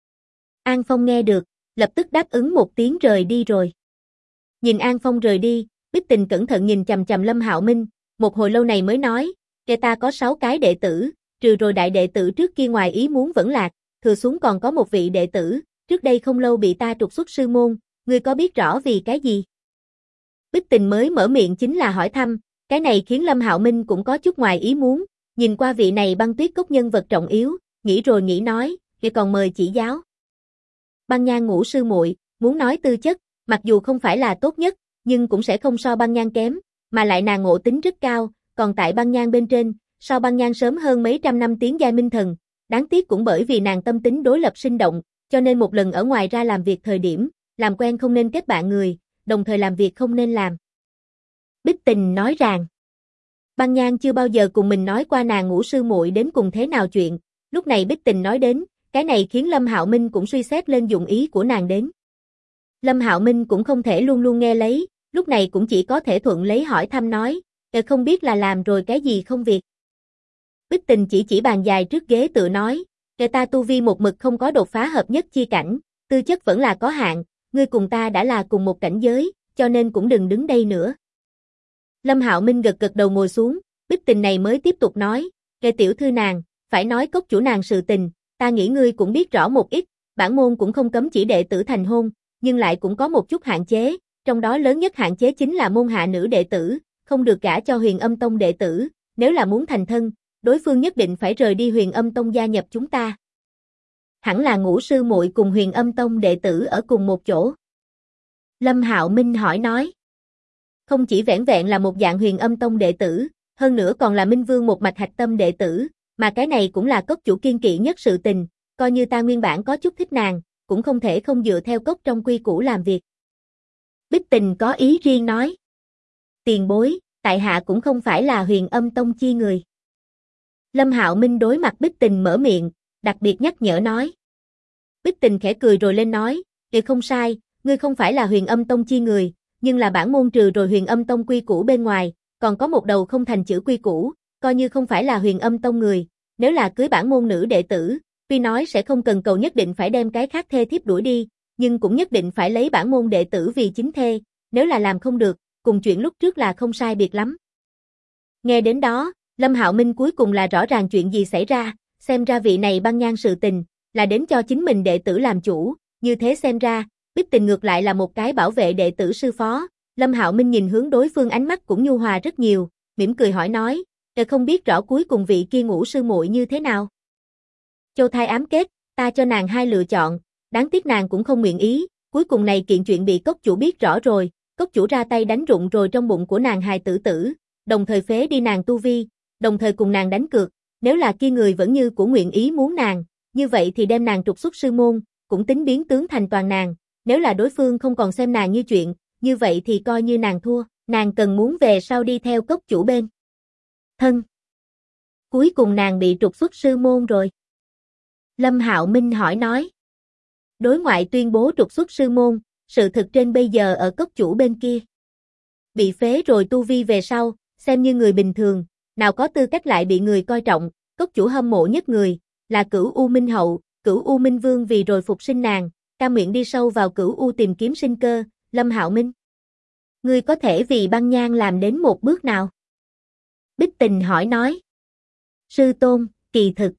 An Phong nghe được, lập tức đáp ứng một tiếng rời đi rồi. Nhìn An Phong rời đi, Bích Tình cẩn thận nhìn chằm chằm Lâm Hạo Minh, một hồi lâu này mới nói, "Kẻ ta có 6 cái đệ tử, trừ rồi đại đệ tử trước kia ngoài ý muốn vẫn lạc, thừa xuống còn có một vị đệ tử, trước đây không lâu bị ta trục xuất sư môn, ngươi có biết rõ vì cái gì?" Bích Tình mới mở miệng chính là hỏi thăm, cái này khiến Lâm Hạo Minh cũng có chút ngoài ý muốn, nhìn qua vị này băng tuyết cốc nhân vật trọng yếu, nghĩ rồi nghĩ nói, "Vậy còn mời chỉ giáo." Băng Nhan ngũ sư muội, muốn nói tư chất, mặc dù không phải là tốt nhất, nhưng cũng sẽ không so Băng Nhan kém, mà lại nàng ngộ tính rất cao, còn tại Băng Nhan bên trên, so Băng Nhan sớm hơn mấy trăm năm tiến giai minh thần, đáng tiếc cũng bởi vì nàng tâm tính đối lập sinh động, cho nên một lần ở ngoài ra làm việc thời điểm, làm quen không nên kết bạn người, đồng thời làm việc không nên làm. Bích Tình nói rằng, Băng Nhan chưa bao giờ cùng mình nói qua nàng ngũ sư muội đến cùng thế nào chuyện, lúc này Bích Tình nói đến, cái này khiến Lâm Hạo Minh cũng suy xét lên dụng ý của nàng đến. Lâm Hạo Minh cũng không thể luôn luôn nghe lấy, lúc này cũng chỉ có thể thuận lấy hỏi thăm nói, không biết là làm rồi cái gì không việc." Bích Tình chỉ bàn dài trước ghế tự nói, ta tu vi một mực không có đột phá hợp nhất chi cảnh, tư chất vẫn là có hạn, ngươi cùng ta đã là cùng một cảnh giới, cho nên cũng đừng đứng đây nữa." Lâm Hạo Minh gật gật đầu ngồi xuống, Bích Tình này mới tiếp tục nói, tiểu thư nàng, phải nói cốc chủ nàng sự tình, ta nghĩ ngươi cũng biết rõ một ít, bản môn cũng không cấm chỉ đệ tử thành hôn, nhưng lại cũng có một chút hạn chế, trong đó lớn nhất hạn chế chính là môn hạ nữ đệ tử, không được gả cho Huyền Âm Tông đệ tử, nếu là muốn thành thân, đối phương nhất định phải rời đi Huyền Âm Tông gia nhập chúng ta. Hẳn là ngũ sư muội cùng Huyền Âm Tông đệ tử ở cùng một chỗ. Lâm Hạo Minh hỏi nói. Không chỉ vẻn vẹn là một dạng Huyền Âm Tông đệ tử, hơn nữa còn là Minh Vương một mạch hạch tâm đệ tử, mà cái này cũng là cốc chủ kiên kỵ nhất sự tình, coi như ta nguyên bản có chút thích nàng, cũng không thể không dựa theo cốc trong quy củ làm việc. Bích Tình có ý riêng nói. Tiền bối, tại hạ cũng không phải là Huyền Âm Tông chi người. Lâm Hạo Minh đối mặt Bích Tình mở miệng, đặc biệt nhắc nhở nói. Bích Tình khẽ cười rồi lên nói, không sai, ngươi không phải là Huyền Âm Tông chi người, nhưng là bản môn trừ rồi Huyền Âm Tông quy củ bên ngoài, còn có một đầu không thành chữ quy củ, coi như không phải là Huyền Âm Tông người, nếu là cưới bản môn nữ đệ tử, tuy nói sẽ không cần cầu nhất định phải đem cái khác thê thiếp đuổi đi, nhưng cũng nhất định phải lấy bản môn đệ tử vì chính thê, nếu là làm không được, cùng chuyện lúc trước là không sai biệt lắm. Nghe đến đó, Lâm Hạo Minh cuối cùng là rõ ràng chuyện gì xảy ra, xem ra vị này Băng Nhan sự tình, là đến cho chính mình đệ tử làm chủ, như thế xem ra, Bích Tình ngược lại là một cái bảo vệ đệ tử sư phó. Lâm Hạo Minh nhìn hướng đối phương ánh mắt cũng nhu hòa rất nhiều, mỉm cười hỏi nói, không biết rõ cuối cùng vị kia ngũ sư muội như thế nào. Châu thai ám kết, ta cho nàng hai lựa chọn, đáng tiếc nàng cũng không nguyện ý, cuối cùng này kiện chuyện bị cốc chủ biết rõ rồi, cốc chủ ra tay đánh rụng rồi trong bụng của nàng hài tử tử, đồng thời phế đi nàng tu vi, đồng thời cùng nàng đánh cược, nếu là kia người vẫn như của nguyện ý muốn nàng, như vậy thì đem nàng trục xuất sư môn, cũng tính biến tướng thành toàn nàng, nếu là đối phương không còn xem nàng như chuyện, như vậy thì coi như nàng thua, nàng cần muốn về sau đi theo cốc chủ bên thân. Cuối cùng nàng bị trục xuất sư môn rồi. Lâm Hạo Minh hỏi nói. Đối ngoại tuyên bố trục xuất sư môn, sự thực trên bây giờ ở cốc chủ bên kia. Bị phế rồi tu vi về sau, xem như người bình thường, nào có tư cách lại bị người coi trọng, cốc chủ hâm mộ nhất người, là Cửu U Minh Hậu, Cửu U Minh Vương vì rồi phục sinh nàng, cam nguyện đi sâu vào Cửu U tìm kiếm sinh cơ, Lâm Hạo Minh. Ngươi có thể vì Băng Nhan làm đến một bước nào? Bích Tình hỏi nói. Sư tôn, kỳ thực.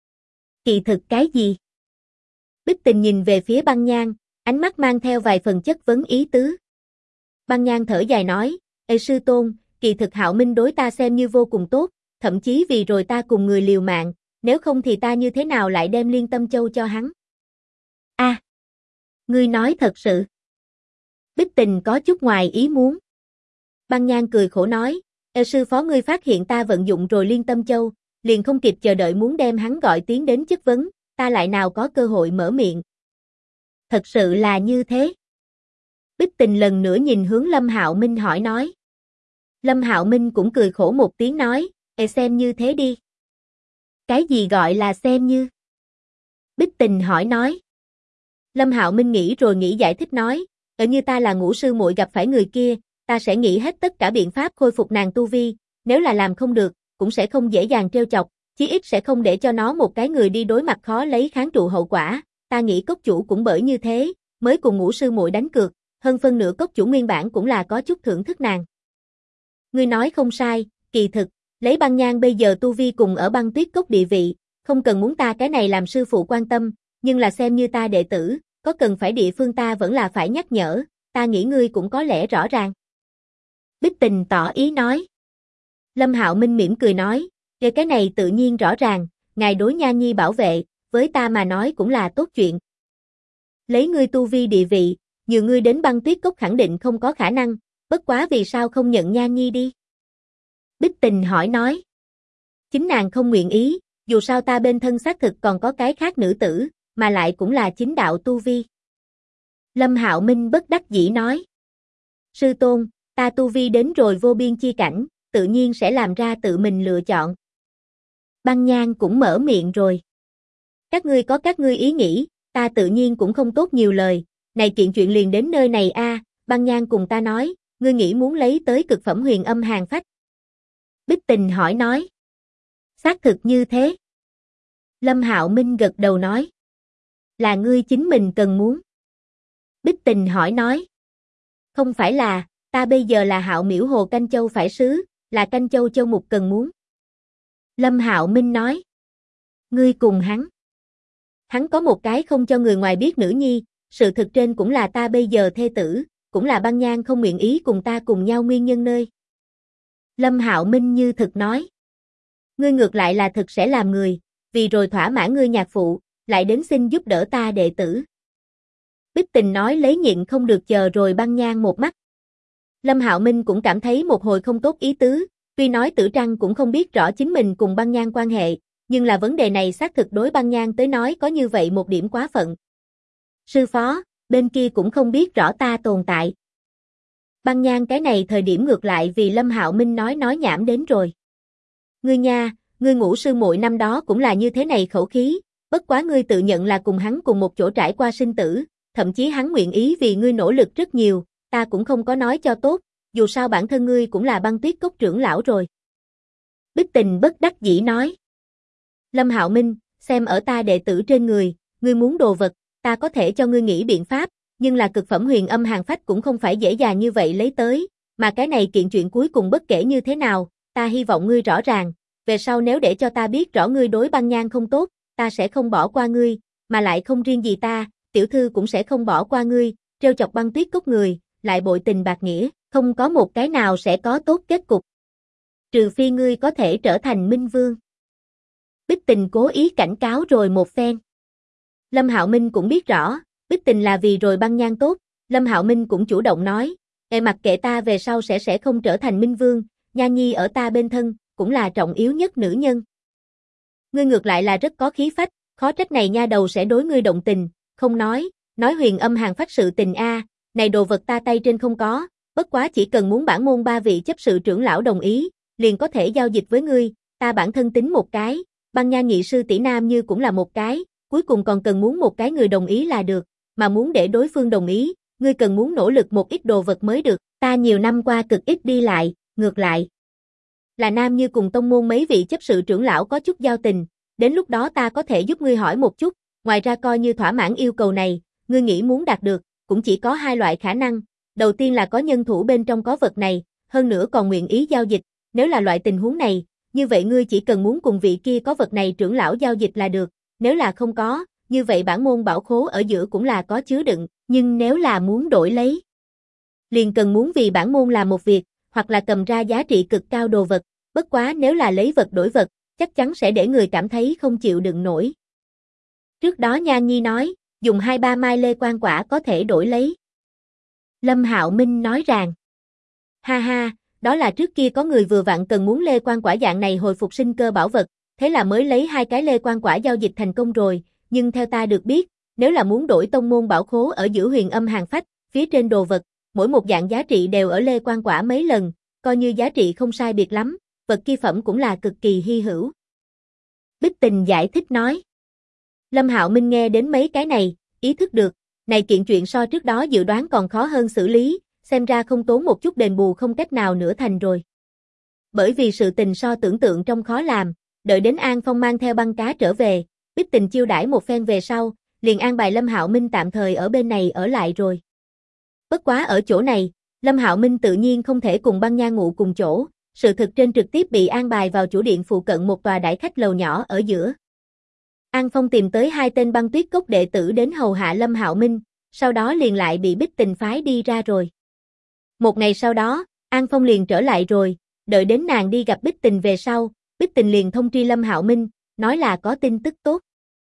Kỳ thực cái gì? Bích Tình nhìn về phía Băng Nhan, ánh mắt mang theo vài phần chất vấn ý tứ. Băng Nhan thở dài nói, ê sư tôn, kỳ thực Hạo Minh đối ta xem như vô cùng tốt, thậm chí vì rồi ta cùng người liều mạng, nếu không thì ta như thế nào lại đem Liên Tâm Châu cho hắn? A, ngươi nói thật sự. Bích Tình có chút ngoài ý muốn. Băng Nhan cười khổ nói, ê sư phó ngươi phát hiện ta vận dụng rồi Liên Tâm Châu, liền không kịp chờ đợi muốn đem hắn gọi tiến đến chất vấn, ta lại nào có cơ hội mở miệng. Thật sự là như thế. Bích Tình lần nữa nhìn hướng Lâm Hạo Minh hỏi nói. Lâm Hạo Minh cũng cười khổ một tiếng nói, ê xem như thế đi. Cái gì gọi là xem như? Bích Tình hỏi nói. Lâm Hạo Minh nghĩ rồi nghĩ giải thích nói, ở như ta là Ngũ sư muội gặp phải người kia, ta sẽ nghĩ hết tất cả biện pháp khôi phục nàng tu vi, nếu là làm không được, cũng sẽ không dễ dàng trêu chọc, chí ít sẽ không để cho nó một cái người đi đối mặt khó lấy kháng trụ hậu quả, ta nghĩ cốc chủ cũng bởi như thế, mới cùng Ngũ sư muội đánh cược, hơn phân nửa cốc chủ nguyên bản cũng là có chút thưởng thức nàng. Ngươi nói không sai, kỳ thực, lấy Băng Nhan bây giờ tu vi cùng ở Băng Tuyết Cốc địa vị, không cần muốn ta cái này làm sư phụ quan tâm, nhưng là xem như ta đệ tử, có cần phải địa phương ta vẫn là phải nhắc nhở, ta nghĩ ngươi cũng có lẽ rõ ràng. Bích Tình tỏ ý nói. Lâm Hạo Minh mỉm cười nói, về cái này tự nhiên rõ ràng, ngài đối Nha Nhi bảo vệ, với ta mà nói cũng là tốt chuyện. Lấy ngươi tu vi địa vị, nhiều ngươi đến Băng Tuyết Cốc khẳng định không có khả năng, bất quá vì sao không nhận Nha Nhi đi? Bích Tình hỏi nói. Chính nàng không nguyện ý, dù sao ta bên thân xác thực còn có cái khác nữ tử, mà lại cũng là chính đạo tu vi. Lâm Hạo Minh bất đắc dĩ nói. Sư tôn, ta tu vi đến rồi vô biên chi cảnh, tự nhiên sẽ làm ra tự mình lựa chọn. Băng Nhan cũng mở miệng rồi. Các ngươi có các ngươi ý nghĩ, ta tự nhiên cũng không tốt nhiều lời, này kiện chuyện liền đến nơi này a, Băng Nhan cùng ta nói, ngươi nghĩ muốn lấy tới cực phẩm huyền âm hàng phách. Bích Tình hỏi nói. Xác thực như thế. Lâm Hạo Minh gật đầu nói. Là ngươi chính mình cần muốn. Bích Tình hỏi nói. Không phải là, ta bây giờ là Hạo Miễu Hồ Canh Châu phải sứ, là Canh Châu Châu Mục cần muốn. Lâm Hạo Minh nói. Ngươi cùng hắn. Hắn có một cái không cho người ngoài biết nữ nhi, sự thực trên cũng là ta bây giờ thê tử, cũng là Băng Nhan không nguyện ý cùng ta cùng nhau nguyên nhân nơi. Lâm Hạo Minh như thực nói. Ngươi ngược lại là thực sẽ làm người, vì rồi thỏa mãn ngươi nhạc phụ, lại đến xin giúp đỡ ta đệ tử. Bích Tình nói lấy nhịn không được chờ rồi Băng Nhan một mắt. Lâm Hạo Minh cũng cảm thấy một hồi không tốt ý tứ, tuy nói Tử Trăng cũng không biết rõ chính mình cùng Băng Nhan quan hệ, nhưng là vấn đề này xác thực đối Băng Nhan tới nói có như vậy một điểm quá phận. Sư phó, bên kia cũng không biết rõ ta tồn tại. Băng Nhan cái này thời điểm ngược lại vì Lâm Hạo Minh nói nhảm đến rồi. Ngươi nha, ngươi Ngũ sư muội năm đó cũng là như thế này khẩu khí, bất quá ngươi tự nhận là cùng hắn cùng một chỗ trải qua sinh tử, thậm chí hắn nguyện ý vì ngươi nỗ lực rất nhiều, ta cũng không có nói cho tốt, dù sao bản thân ngươi cũng là Băng Tuyết Cốc trưởng lão rồi. Bích Tình bất đắc dĩ nói. Lâm Hạo Minh, xem ở ta đệ tử trên người, ngươi muốn đồ vật, ta có thể cho ngươi nghĩ biện pháp, nhưng là cực phẩm huyền âm hàng phách cũng không phải dễ dàng như vậy lấy tới, mà cái này kiện chuyện cuối cùng bất kể như thế nào, ta hy vọng ngươi rõ ràng, về sau nếu để cho ta biết rõ ngươi đối Băng Nhan không tốt, ta sẽ không bỏ qua ngươi, mà lại không riêng gì ta, tiểu thư cũng sẽ không bỏ qua ngươi, trêu chọc Băng Tuyết Cốc người, lại bội tình bạc nghĩa, không có một cái nào sẽ có tốt kết cục. Trừ phi ngươi có thể trở thành Minh Vương. Bích Tình cố ý cảnh cáo rồi một phen. Lâm Hạo Minh cũng biết rõ, Bích Tình là vì rồi Băng Nhan tốt, Lâm Hạo Minh cũng chủ động nói, mặc kệ ta về sau sẽ không trở thành Minh Vương, Nhan Nhi ở ta bên thân, cũng là trọng yếu nhất nữ nhân. Ngươi ngược lại là rất có khí phách, khó trách này nha đầu sẽ đối ngươi động tình, không nói huyền âm hàng phách sự tình a, này đồ vật ta tay trên không có, bất quá chỉ cần muốn bản môn 3 vị chấp sự trưởng lão đồng ý, liền có thể giao dịch với ngươi, ta bản thân tính một cái, Băng Nhan nhị sư tỷ nam như cũng là một cái, cuối cùng còn cần muốn một cái người đồng ý là được, mà muốn để đối phương đồng ý, ngươi cần muốn nỗ lực một ít đồ vật mới được, ta nhiều năm qua cực ít đi lại, ngược lại. Là Nam Như cùng tông môn mấy vị chấp sự trưởng lão có chút giao tình, đến lúc đó ta có thể giúp ngươi hỏi một chút, ngoài ra coi như thỏa mãn yêu cầu này, ngươi nghĩ muốn đạt được, cũng chỉ có hai loại khả năng, đầu tiên là có nhân thủ bên trong có vật này, hơn nữa còn nguyện ý giao dịch, nếu là loại tình huống này, như vậy ngươi chỉ cần muốn cùng vị kia có vật này trưởng lão giao dịch là được, nếu là không có, như vậy bản môn bảo khố ở giữa cũng là có chứa đựng, nhưng nếu là muốn đổi lấy, liền cần muốn vì bản môn làm một việc, hoặc là cầm ra giá trị cực cao đồ vật, bất quá nếu là lấy vật đổi vật, chắc chắn sẽ để người cảm thấy không chịu đựng nổi. Trước đó Nhan Nhi nói, dùng 2-3 mai lê quan quả có thể đổi lấy. Lâm Hạo Minh nói rằng, ha ha, đó là trước kia có người vừa vặn cần muốn lê quan quả dạng này hồi phục sinh cơ bảo vật, thế là mới lấy 2 cái lê quan quả giao dịch thành công rồi, nhưng theo ta được biết, nếu là muốn đổi tông môn bảo khố ở giữa Huyền Âm Hàng Phách, phía trên đồ vật, mỗi một dạng giá trị đều ở lê quan quả mấy lần, coi như giá trị không sai biệt lắm, vật kia phẩm cũng là cực kỳ hy hữu. Bích Tình giải thích nói. Lâm Hạo Minh nghe đến mấy cái này, ý thức được, này kiện chuyện so trước đó dự đoán còn khó hơn xử lý, xem ra không tốn một chút đền bù không cách nào nữa thành rồi. Bởi vì sự tình so tưởng tượng trong khó làm, đợi đến An Phong mang theo băng cá trở về, Bích Tình chiêu đãi một phen về sau, liền an bài Lâm Hạo Minh tạm thời ở bên này ở lại rồi. Bất quá ở chỗ này, Lâm Hạo Minh tự nhiên không thể cùng băng nha ngụ cùng chỗ, sự thực trên trực tiếp bị an bài vào chủ điện phụ cận một tòa đại khách lầu nhỏ ở giữa. An Phong tìm tới 2 tên băng tuyết cốc đệ tử đến hầu hạ Lâm Hạo Minh, sau đó liền lại bị Bích Tình phái đi ra rồi. Một ngày sau đó, An Phong liền trở lại rồi, đợi đến nàng đi gặp Bích Tình về sau, Bích Tình liền thông tri Lâm Hạo Minh, nói là có tin tức tốt.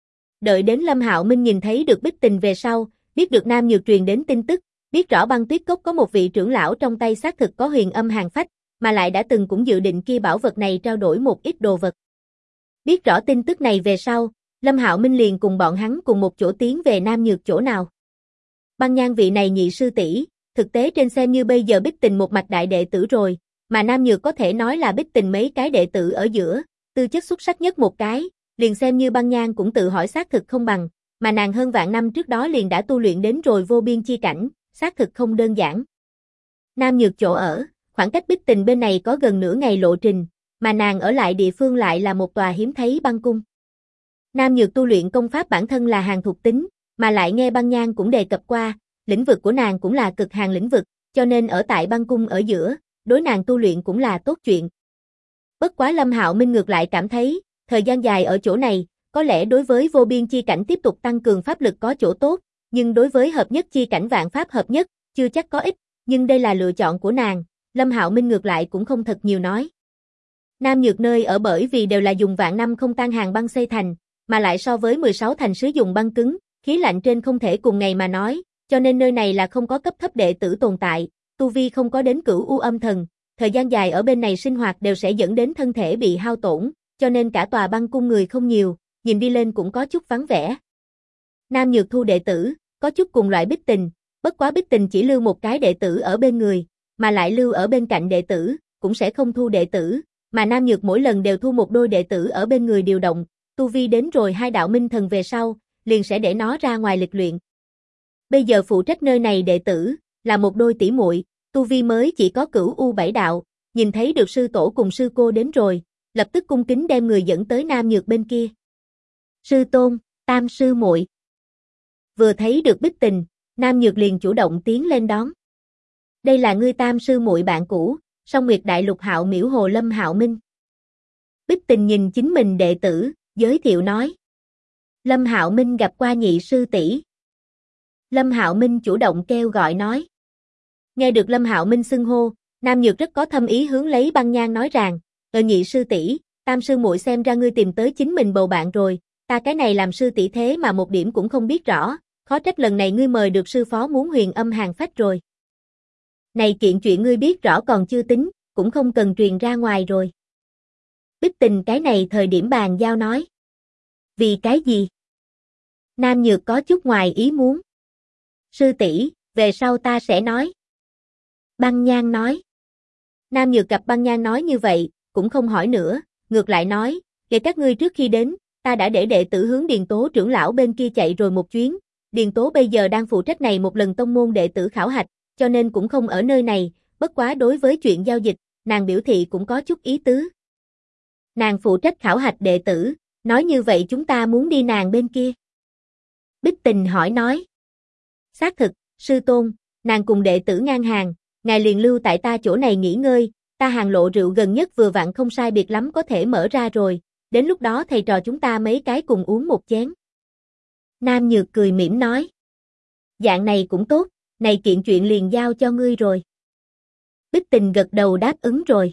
Đợi đến Lâm Hạo Minh nhìn thấy được Bích Tình về sau, biết được Nam Nhược truyền đến tin tức, biết rõ băng tuyết cốc có một vị trưởng lão trong tay xác thực có Huyền Âm Hàng Phách, mà lại đã từng cũng dự định kia bảo vật này trao đổi một ít đồ vật. Biết rõ tin tức này về sau, Lâm Hạo Minh liền cùng bọn hắn cùng một chỗ tiến về Nam Nhược chỗ nào. Băng Nhan vị này nhị sư tỷ, thực tế trên xem như bây giờ Bích Tình một mạch đại đệ tử rồi, mà Nam Nhược có thể nói là Bích Tình mấy cái đệ tử ở giữa, tư chất xuất sắc nhất một cái, liền xem như Băng Nhan cũng tự hỏi xác thực không bằng, mà nàng hơn vạn năm trước đó liền đã tu luyện đến rồi vô biên chi cảnh, xác thực không đơn giản. Nam Nhược chỗ ở, khoảng cách Bích Tình bên này có gần nửa ngày lộ trình, mà nàng ở lại địa phương lại là một tòa hiếm thấy băng cung. Nam Nhược tu luyện công pháp bản thân là hàng thuộc tính, mà lại nghe Băng Nhan cũng đề cập qua, lĩnh vực của nàng cũng là cực hàng lĩnh vực, cho nên ở tại băng cung ở giữa, đối nàng tu luyện cũng là tốt chuyện. Bất quá Lâm Hạo Minh ngược lại cảm thấy, thời gian dài ở chỗ này, có lẽ đối với vô biên chi cảnh tiếp tục tăng cường pháp lực có chỗ tốt, nhưng đối với hợp nhất chi cảnh vạn pháp hợp nhất, chưa chắc có ích, nhưng đây là lựa chọn của nàng, Lâm Hạo Minh ngược lại cũng không thật nhiều nói. Nam Nhược nơi ở bởi vì đều là dùng vạn năm không tan hàng băng xây thành, mà lại so với 16 thành sử dụng băng cứng, khí lạnh trên không thể cùng ngày mà nói, cho nên nơi này là không có cấp thấp đệ tử tồn tại, tu vi không có đến cửu u âm thần, thời gian dài ở bên này sinh hoạt đều sẽ dẫn đến thân thể bị hao tổn, cho nên cả tòa băng cung người không nhiều, nhìn đi lên cũng có chút vắng vẻ. Nam Nhược thu đệ tử, có chút cùng loại Bích Tình, bất quá Bích Tình chỉ lưu một cái đệ tử ở bên người, mà lại lưu ở bên cạnh đệ tử, cũng sẽ không thu đệ tử, mà Nam Nhược mỗi lần đều thu một đôi đệ tử ở bên người điều động, tu vi đến rồi 2 đạo minh thần về sau, liền sẽ để nó ra ngoài lịch luyện. Bây giờ phụ trách nơi này đệ tử, là một đôi tỷ muội, tu vi mới chỉ có cửu u 7 đạo, nhìn thấy được sư tổ cùng sư cô đến rồi, lập tức cung kính đem người dẫn tới Nam Nhược bên kia. Sư tôn, Tam sư muội. Vừa thấy được Bích Tình, Nam Nhược liền chủ động tiến lên đón. Đây là ngươi Tam sư muội bạn cũ, Song Nguyệt Đại Lục Hạo Miễu Hồ Lâm Hạo Minh. Bích Tình nhìn chính mình đệ tử, giới thiệu nói. Lâm Hạo Minh gặp qua nhị sư tỷ. Lâm Hạo Minh chủ động kêu gọi nói. Nghe được Lâm Hạo Minh xưng hô, Nam Nhược rất có thâm ý hướng lấy Băng Nhan nói rằng, nhị sư tỷ, Tam sư muội xem ra ngươi tìm tới chính mình bầu bạn rồi, ta cái này làm sư tỷ thế mà một điểm cũng không biết rõ, khó trách lần này ngươi mời được sư phó muốn Huyền Âm Hàng Phách rồi. Này kiện chuyện ngươi biết rõ còn chưa tính, cũng không cần truyền ra ngoài rồi. Bích Tình cái này thời điểm bàn giao nói. Vì cái gì? Nam Nhược có chút ngoài ý muốn. Sư tỷ, về sau ta sẽ nói. Băng Nhan nói. Nam Nhược gặp Băng Nhan nói như vậy, cũng không hỏi nữa, ngược lại nói, kể các ngươi trước khi đến, ta đã để đệ tử hướng Điền Tố trưởng lão bên kia chạy rồi một chuyến, Điền Tố bây giờ đang phụ trách này một lần tông môn đệ tử khảo hạch, cho nên cũng không ở nơi này, bất quá đối với chuyện giao dịch, nàng biểu thị cũng có chút ý tứ. Nàng phụ trách khảo hạch đệ tử, nói như vậy chúng ta muốn đi nàng bên kia. Bích Tình hỏi nói. Xác thực, sư tôn, nàng cùng đệ tử ngang hàng, ngài liền lưu tại ta chỗ này nghỉ ngơi, ta hàng lộ rượu gần nhất vừa vặn không sai biệt lắm có thể mở ra rồi, đến lúc đó thầy trò chúng ta mấy cái cùng uống một chén. Nam Nhược cười mỉm nói. Dạng này cũng tốt, này kiện chuyện liền giao cho ngươi rồi. Bích Tình gật đầu đáp ứng rồi.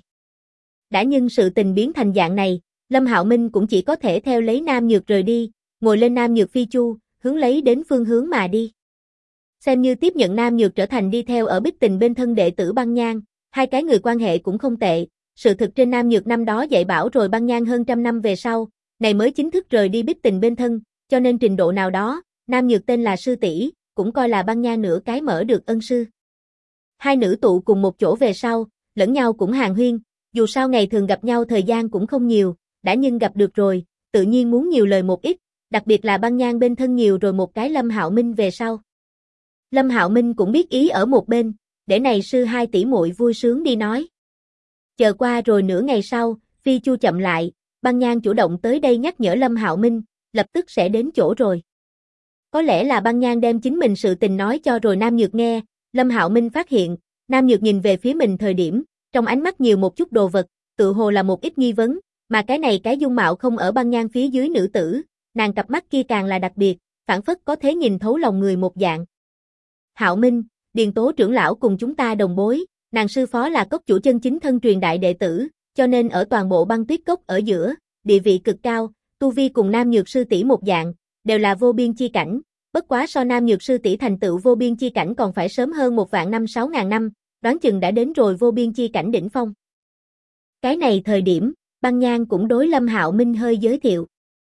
Đã nhưng sự tình biến thành dạng này, Lâm Hạo Minh cũng chỉ có thể theo lấy Nam Nhược rời đi, ngồi lên Nam Nhược phi chu, hướng lấy đến phương hướng mà đi. Xem như tiếp nhận Nam Nhược trở thành đi theo ở Bích Tình bên thân đệ tử Băng Nhan, hai cái người quan hệ cũng không tệ, sự thực trên Nam Nhược năm đó dạy bảo rồi Băng Nhan hơn trăm năm về sau, này mới chính thức rời đi Bích Tình bên thân, cho nên trình độ nào đó, Nam Nhược tên là sư tỷ, cũng coi là Băng Nhan nửa cái mở được ân sư. Hai nữ tụ cùng một chỗ về sau, lẫn nhau cũng hàn huyên, dù sao ngày thường gặp nhau thời gian cũng không nhiều, đã nhưng gặp được rồi, tự nhiên muốn nhiều lời một ít, đặc biệt là Băng Nhan bên thân nhiều rồi một cái Lâm Hạo Minh về sau. Lâm Hạo Minh cũng biết ý ở một bên, để này sư hai tỷ muội vui sướng đi nói. Chờ qua rồi nửa ngày sau, phi chu chậm lại, Băng Nhan chủ động tới đây nhắc nhở Lâm Hạo Minh, lập tức sẽ đến chỗ rồi. Có lẽ là Băng Nhan đem chính mình sự tình nói cho rồi Nam Nhược nghe, Lâm Hạo Minh phát hiện, Nam Nhược nhìn về phía mình thời điểm, trong ánh mắt nhiều một chút đồ vật, tự hồ là một ít nghi vấn, mà cái này cái dung mạo không ở Băng Nhan phía dưới nữ tử, nàng cặp mắt kia càng là đặc biệt, phảng phất có thể nhìn thấu lòng người một dạng. Hạo Minh, Điền Tố trưởng lão cùng chúng ta đồng bối, nàng sư phó là cốc chủ chân chính thân truyền đại đệ tử, cho nên ở toàn bộ Băng Tuyết Cốc ở giữa, địa vị cực cao, tu vi cùng Nam Nhược sư tỷ một dạng, đều là vô biên chi cảnh, bất quá so Nam Nhược sư tỷ thành tựu vô biên chi cảnh còn phải sớm hơn 1.500.000 năm, đoán chừng đã đến rồi vô biên chi cảnh đỉnh phong. Cái này thời điểm, Băng Nhan cũng đối Lâm Hạo Minh hơi giới thiệu.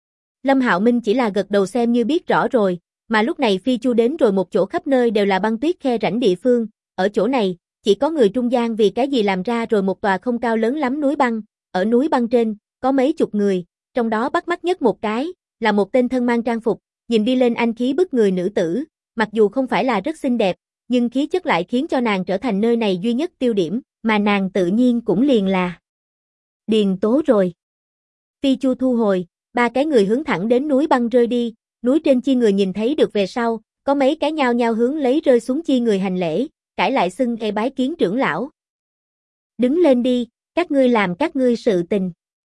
Lâm Hạo Minh chỉ là gật đầu xem như biết rõ rồi, mà lúc này phi chu đến rồi một chỗ khắp nơi đều là băng tuyết khe rãnh địa phương, ở chỗ này, chỉ có người trung gian vì cái gì làm ra rồi một tòa không cao lớn lắm núi băng, ở núi băng trên, có mấy chục người, trong đó bắt mắt nhất một cái, là một tên thân mang trang phục, nhìn đi lên anh khí bức người nữ tử, mặc dù không phải là rất xinh đẹp, nhưng khí chất lại khiến cho nàng trở thành nơi này duy nhất tiêu điểm, mà nàng tự nhiên cũng liền là Điền Tố rồi. Phi chu thu hồi, ba cái người hướng thẳng đến núi băng rơi đi, núi trên chi người nhìn thấy được về sau, có mấy cái nhao nhao hướng lấy rơi xuống chi người hành lễ, cãi lại xưng e bái kiến trưởng lão. Đứng lên đi, các ngươi làm các ngươi sự tình.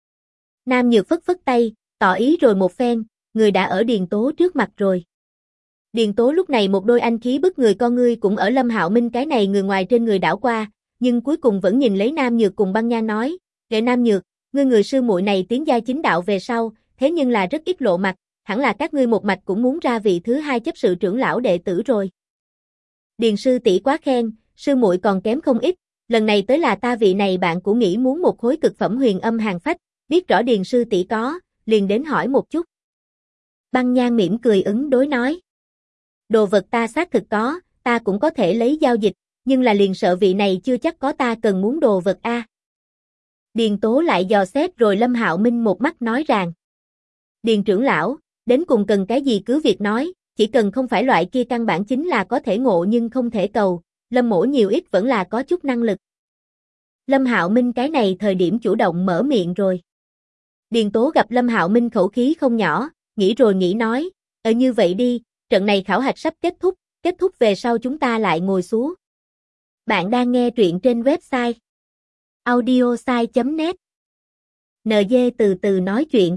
Nam Nhược phất phất tay, tỏ ý rồi một phen, người đã ở Điền Tố trước mặt rồi. Điền Tố lúc này một đôi anh khí bức người con ngươi cũng ở Lâm Hạo Minh cái này người ngoài trên người đảo qua, nhưng cuối cùng vẫn nhìn lấy Nam Nhược cùng Băng Nhan nói, "Kệ Nam Nhược, ngươi người sư muội này tiến giai chính đạo về sau, thế nhưng là rất ít lộ mặt, hẳn là các ngươi một mạch cũng muốn ra vị thứ hai chấp sự trưởng lão đệ tử rồi." Điền sư tỷ quá khen, sư muội còn kém không ít, lần này tới là ta vị này bạn của nghĩ muốn một khối cực phẩm huyền âm hàng phách, biết rõ Điền sư tỷ có, liền đến hỏi một chút. Băng Nhan mỉm cười ứng đối nói. Đồ vật ta xác thực có, ta cũng có thể lấy giao dịch, nhưng là liền sợ vị này chưa chắc có ta cần muốn đồ vật a. Điền Tố lại dò xét rồi Lâm Hạo Minh một mắt nói rằng. Điền trưởng lão, đến cùng cần cái gì cứ việc nói, chỉ cần không phải loại kia căn bản chính là có thể ngộ nhưng không thể cầu, Lâm mỗ nhiều ít vẫn là có chút năng lực. Lâm Hạo Minh cái này thời điểm chủ động mở miệng rồi. Điền Tố gặp Lâm Hạo Minh khẩu khí không nhỏ, nghĩ rồi nghĩ nói, như vậy đi, trận này khảo hạch sắp kết thúc về sau chúng ta lại ngồi xuống. Bạn đang nghe truyện trên website audiosai.net. NG từ từ nói chuyện.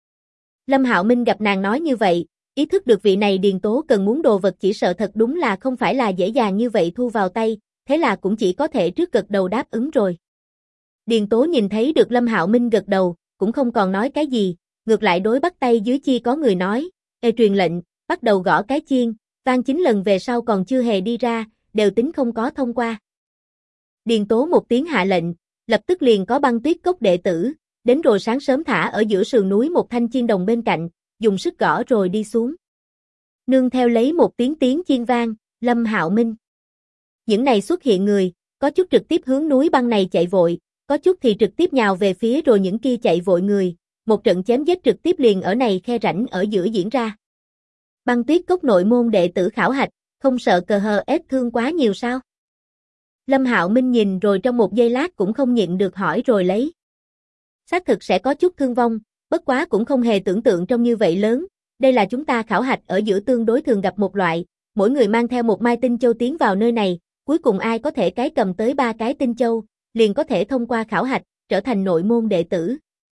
Lâm Hạo Minh gặp nàng nói như vậy, ý thức được vị này Điền Tố cần muốn đồ vật chỉ sợ thật đúng là không phải là dễ dàng như vậy thu vào tay, thế là cũng chỉ có thể trước gật đầu đáp ứng rồi. Điền Tố nhìn thấy được Lâm Hạo Minh gật đầu, cũng không còn nói cái gì, ngược lại đối bắt tay dưới chi có người nói, truyền lệnh, bắt đầu gõ cái chiên, vang 9 lần về sau còn chưa hề đi ra, đều tính không có thông qua. Điền Tố một tiếng hạ lệnh, lập tức liền có Băng Tuyết Cốc đệ tử, đến rồi sáng sớm thả ở giữa sườn núi một thanh chiên đồng bên cạnh, dùng sức gõ rồi đi xuống. Nương theo lấy một tiếng chiên vang, Lâm Hạo Minh. Những này xuất hiện người, có chút trực tiếp hướng núi băng này chạy vội, có chút thì trực tiếp nhào về phía rồi những kia chạy vội người, một trận chém giết trực tiếp liền ở này khe rãnh ở giữa diễn ra. Băng Tuyết Cốc nội môn đệ tử khảo hạch, không sợ cờ hờ ép thương quá nhiều sao? Lâm Hạo Minh nhìn rồi trong một giây lát cũng không nhịn được hỏi rồi lấy. Xác thực sẽ có chút thương vong, bất quá cũng không hề tưởng tượng trong như vậy lớn, đây là chúng ta khảo hạch ở giữa tương đối thường gặp một loại, mỗi người mang theo một mai tinh châu tiến vào nơi này, cuối cùng ai có thể cái cầm tới 3 cái tinh châu, liền có thể thông qua khảo hạch, trở thành nội môn đệ tử.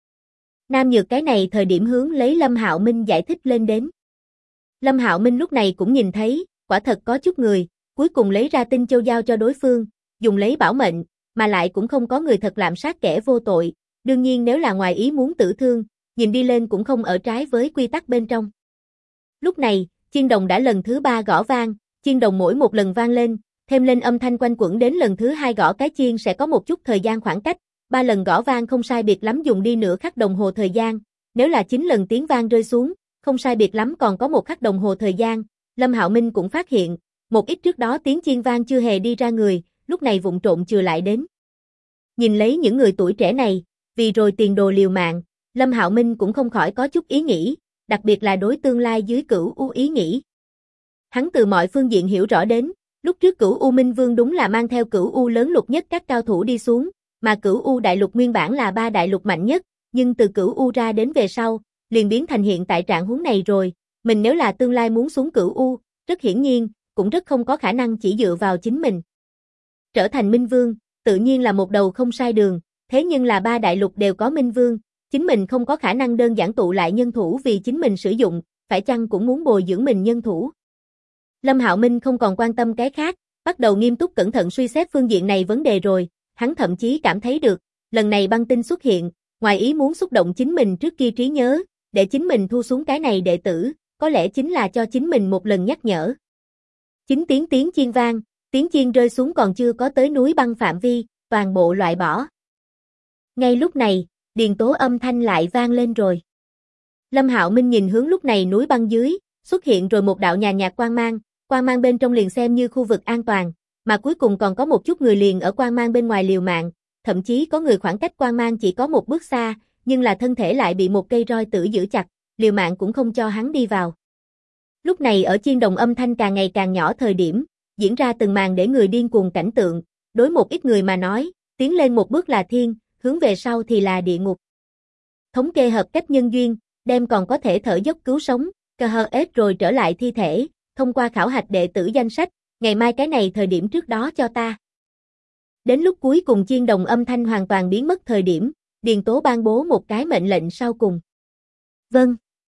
Nam Nhược cái này thời điểm hướng lấy Lâm Hạo Minh giải thích lên đến. Lâm Hạo Minh lúc này cũng nhìn thấy, quả thật có chút người, cuối cùng lấy ra tinh châu giao cho đối phương, dùng lấy bảo mệnh, mà lại cũng không có người thật lạm sát kẻ vô tội, đương nhiên nếu là ngoài ý muốn tử thương, nhìn đi lên cũng không ở trái với quy tắc bên trong. Lúc này, chiên đồng đã lần thứ 3 gõ vang, chiên đồng mỗi một lần vang lên, thêm lên âm thanh quanh quẩn đến lần thứ 2 gõ cái chiên sẽ có một chút thời gian khoảng cách, 3 lần gõ vang không sai biệt lắm dùng đi nửa khắc đồng hồ thời gian, nếu là 9 lần tiếng vang rơi xuống, không sai biệt lắm còn có 1 khắc đồng hồ thời gian, Lâm Hạo Minh cũng phát hiện, một ít trước đó tiếng chiên vang chưa hề đi ra người, lúc này vụng trộn chừa lại đến. Nhìn lấy những người tuổi trẻ này, vì rồi tiền đồ liều mạng, Lâm Hạo Minh cũng không khỏi có chút ý nghĩ, đặc biệt là đối tương lai dưới Cửu U ý nghĩ. Hắn từ mọi phương diện hiểu rõ đến, lúc trước Cửu U Minh Vương đúng là mang theo Cửu U lớn lục nhất các cao thủ đi xuống, mà Cửu U đại lục nguyên bản là 3 đại lục mạnh nhất, nhưng từ Cửu U ra đến về sau, liền biến thành hiện tại trạng huống này rồi, mình nếu là tương lai muốn xuống Cửu U, rất hiển nhiên, cũng rất không có khả năng chỉ dựa vào chính mình. Trở thành Minh Vương, tự nhiên là một đầu không sai đường, thế nhưng là 3 đại lục đều có Minh Vương, chính mình không có khả năng đơn giản tụ lại nhân thủ vì chính mình sử dụng, phải chăng cũng muốn bồi dưỡng mình nhân thủ. Lâm Hạo Minh không còn quan tâm cái khác, bắt đầu nghiêm túc cẩn thận suy xét phương diện này vấn đề rồi, hắn thậm chí cảm thấy được, lần này băng tinh xuất hiện, ngoài ý muốn xúc động chính mình trước kia trí nhớ, để chính mình thu xuống cái này đệ tử, có lẽ chính là cho chính mình một lần nhắc nhở. 9 tiếng chiên vang, tiếng chiên rơi xuống còn chưa có tới núi băng phạm vi, toàn bộ loại bỏ. Ngay lúc này, điền tố âm thanh lại vang lên rồi. Lâm Hạo Minh nhìn hướng lúc này núi băng dưới, xuất hiện rồi một đạo nhàn nhạt quang mang bên trong liền xem như khu vực an toàn, mà cuối cùng còn có một chút người liền ở quang mang bên ngoài liều mạng, thậm chí có người khoảng cách quang mang chỉ có một bước xa, nhưng là thân thể lại bị một cây roi tử giữ chặt, liều mạng cũng không cho hắn đi vào. Lúc này ở chiên đồng âm thanh càng ngày càng nhỏ thời điểm, diễn ra từng màn để người điên cuồng cảnh tượng, đối một ít người mà nói, tiến lên một bước là thiên, hướng về sau thì là địa ngục. Thống kê hợp cách nhân duyên, đem còn có thể thở dốc cứu sống, KHS rồi trở lại thi thể, thông qua khảo hạch đệ tử danh sách, ngày mai cái này thời điểm trước đó cho ta. Đến lúc cuối cùng chiên đồng âm thanh hoàn toàn biến mất thời điểm, Điền Tố ban bố một cái mệnh lệnh sau cùng. Vâng.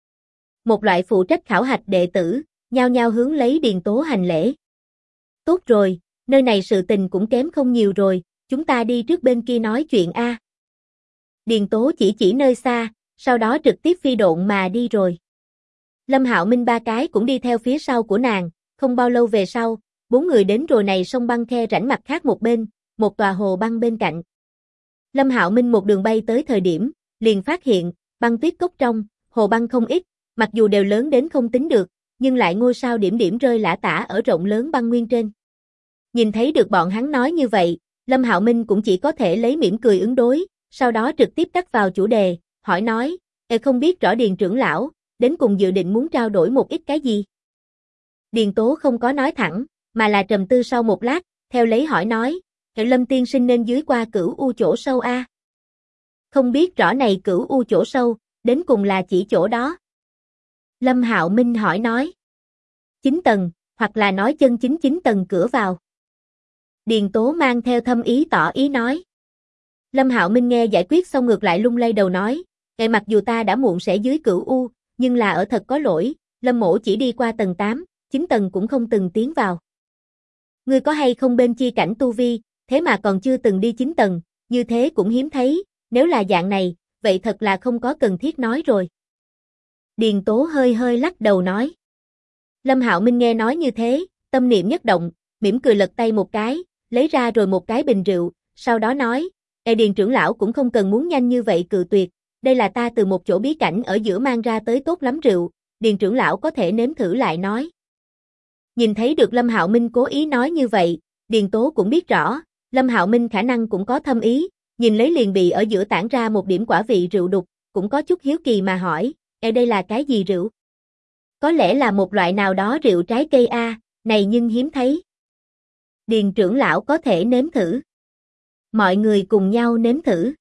Một loại phụ trách khảo hạch đệ tử, nhao nhao hướng lấy Điền Tố hành lễ. Tốt rồi, nơi này sự tình cũng kém không nhiều rồi, chúng ta đi trước bên kia nói chuyện a. Điền Tố chỉ nơi xa, sau đó trực tiếp phi độn mà đi rồi. Lâm Hạo Minh 3 cái cũng đi theo phía sau của nàng, không bao lâu về sau, 4 người đến rồi này sông băng khe rãnh mặt khác một bên, một tòa hồ băng bên cạnh. Lâm Hạo Minh một đường bay tới thời điểm, liền phát hiện, băng tuyết cốc trong, hồ băng không ít, mặc dù đều lớn đến không tính được, nhưng lại ngôi sao điểm điểm rơi lả tả ở rộng lớn băng nguyên trên. Nhìn thấy được bọn hắn nói như vậy, Lâm Hạo Minh cũng chỉ có thể lấy mỉm cười ứng đối, sau đó trực tiếp cắt vào chủ đề, hỏi nói, không biết rõ Điền trưởng lão, đến cùng dự định muốn trao đổi một ít cái gì? Điền Tố không có nói thẳng, mà là trầm tư sau một lát, theo lấy hỏi nói, Lâm tiên sinh nên dưới qua Cửu U chỗ sâu a. Không biết rõ này Cửu U chỗ sâu, đến cùng là chỉ chỗ đó. Lâm Hạo Minh hỏi nói, 9 tầng, hoặc là nói chân chính 9 tầng cửa vào. Điền Tố mang theo thâm ý tỏ ý nói. Lâm Hạo Minh nghe giải quyết xong ngược lại lung lay đầu nói, mặc dù ta đã muộn sẽ dưới Cửu U, nhưng là ở thật có lỗi, Lâm mỗ chỉ đi qua tầng 8, 9 tầng cũng không từng tiến vào. Ngươi có hay không bên chi cảnh tu vi, thế mà còn chưa từng đi 9 tầng, như thế cũng hiếm thấy, nếu là dạng này, vậy thật là không có cần thiết nói rồi. Điền Tố hơi lắc đầu nói. Lâm Hạo Minh nghe nói như thế, tâm niệm nhất động, mỉm cười lật tay một cái, lấy ra rồi một cái bình rượu, sau đó nói, Điền trưởng lão cũng không cần muốn nhanh như vậy cự tuyệt, đây là ta từ một chỗ bí cảnh ở giữa mang ra tới tốt lắm rượu, Điền trưởng lão có thể nếm thử lại nói. Nhìn thấy được Lâm Hạo Minh cố ý nói như vậy, Điền Tố cũng biết rõ, Lâm Hạo Minh khả năng cũng có thâm ý, nhìn lấy liền bị ở giữa tản ra một điểm quả vị rượu đục, cũng có chút hiếu kỳ mà hỏi, đây là cái gì rượu? Có lẽ là một loại nào đó rượu trái cây a, này nhưng hiếm thấy. Điền trưởng lão có thể nếm thử. Mọi người cùng nhau nếm thử.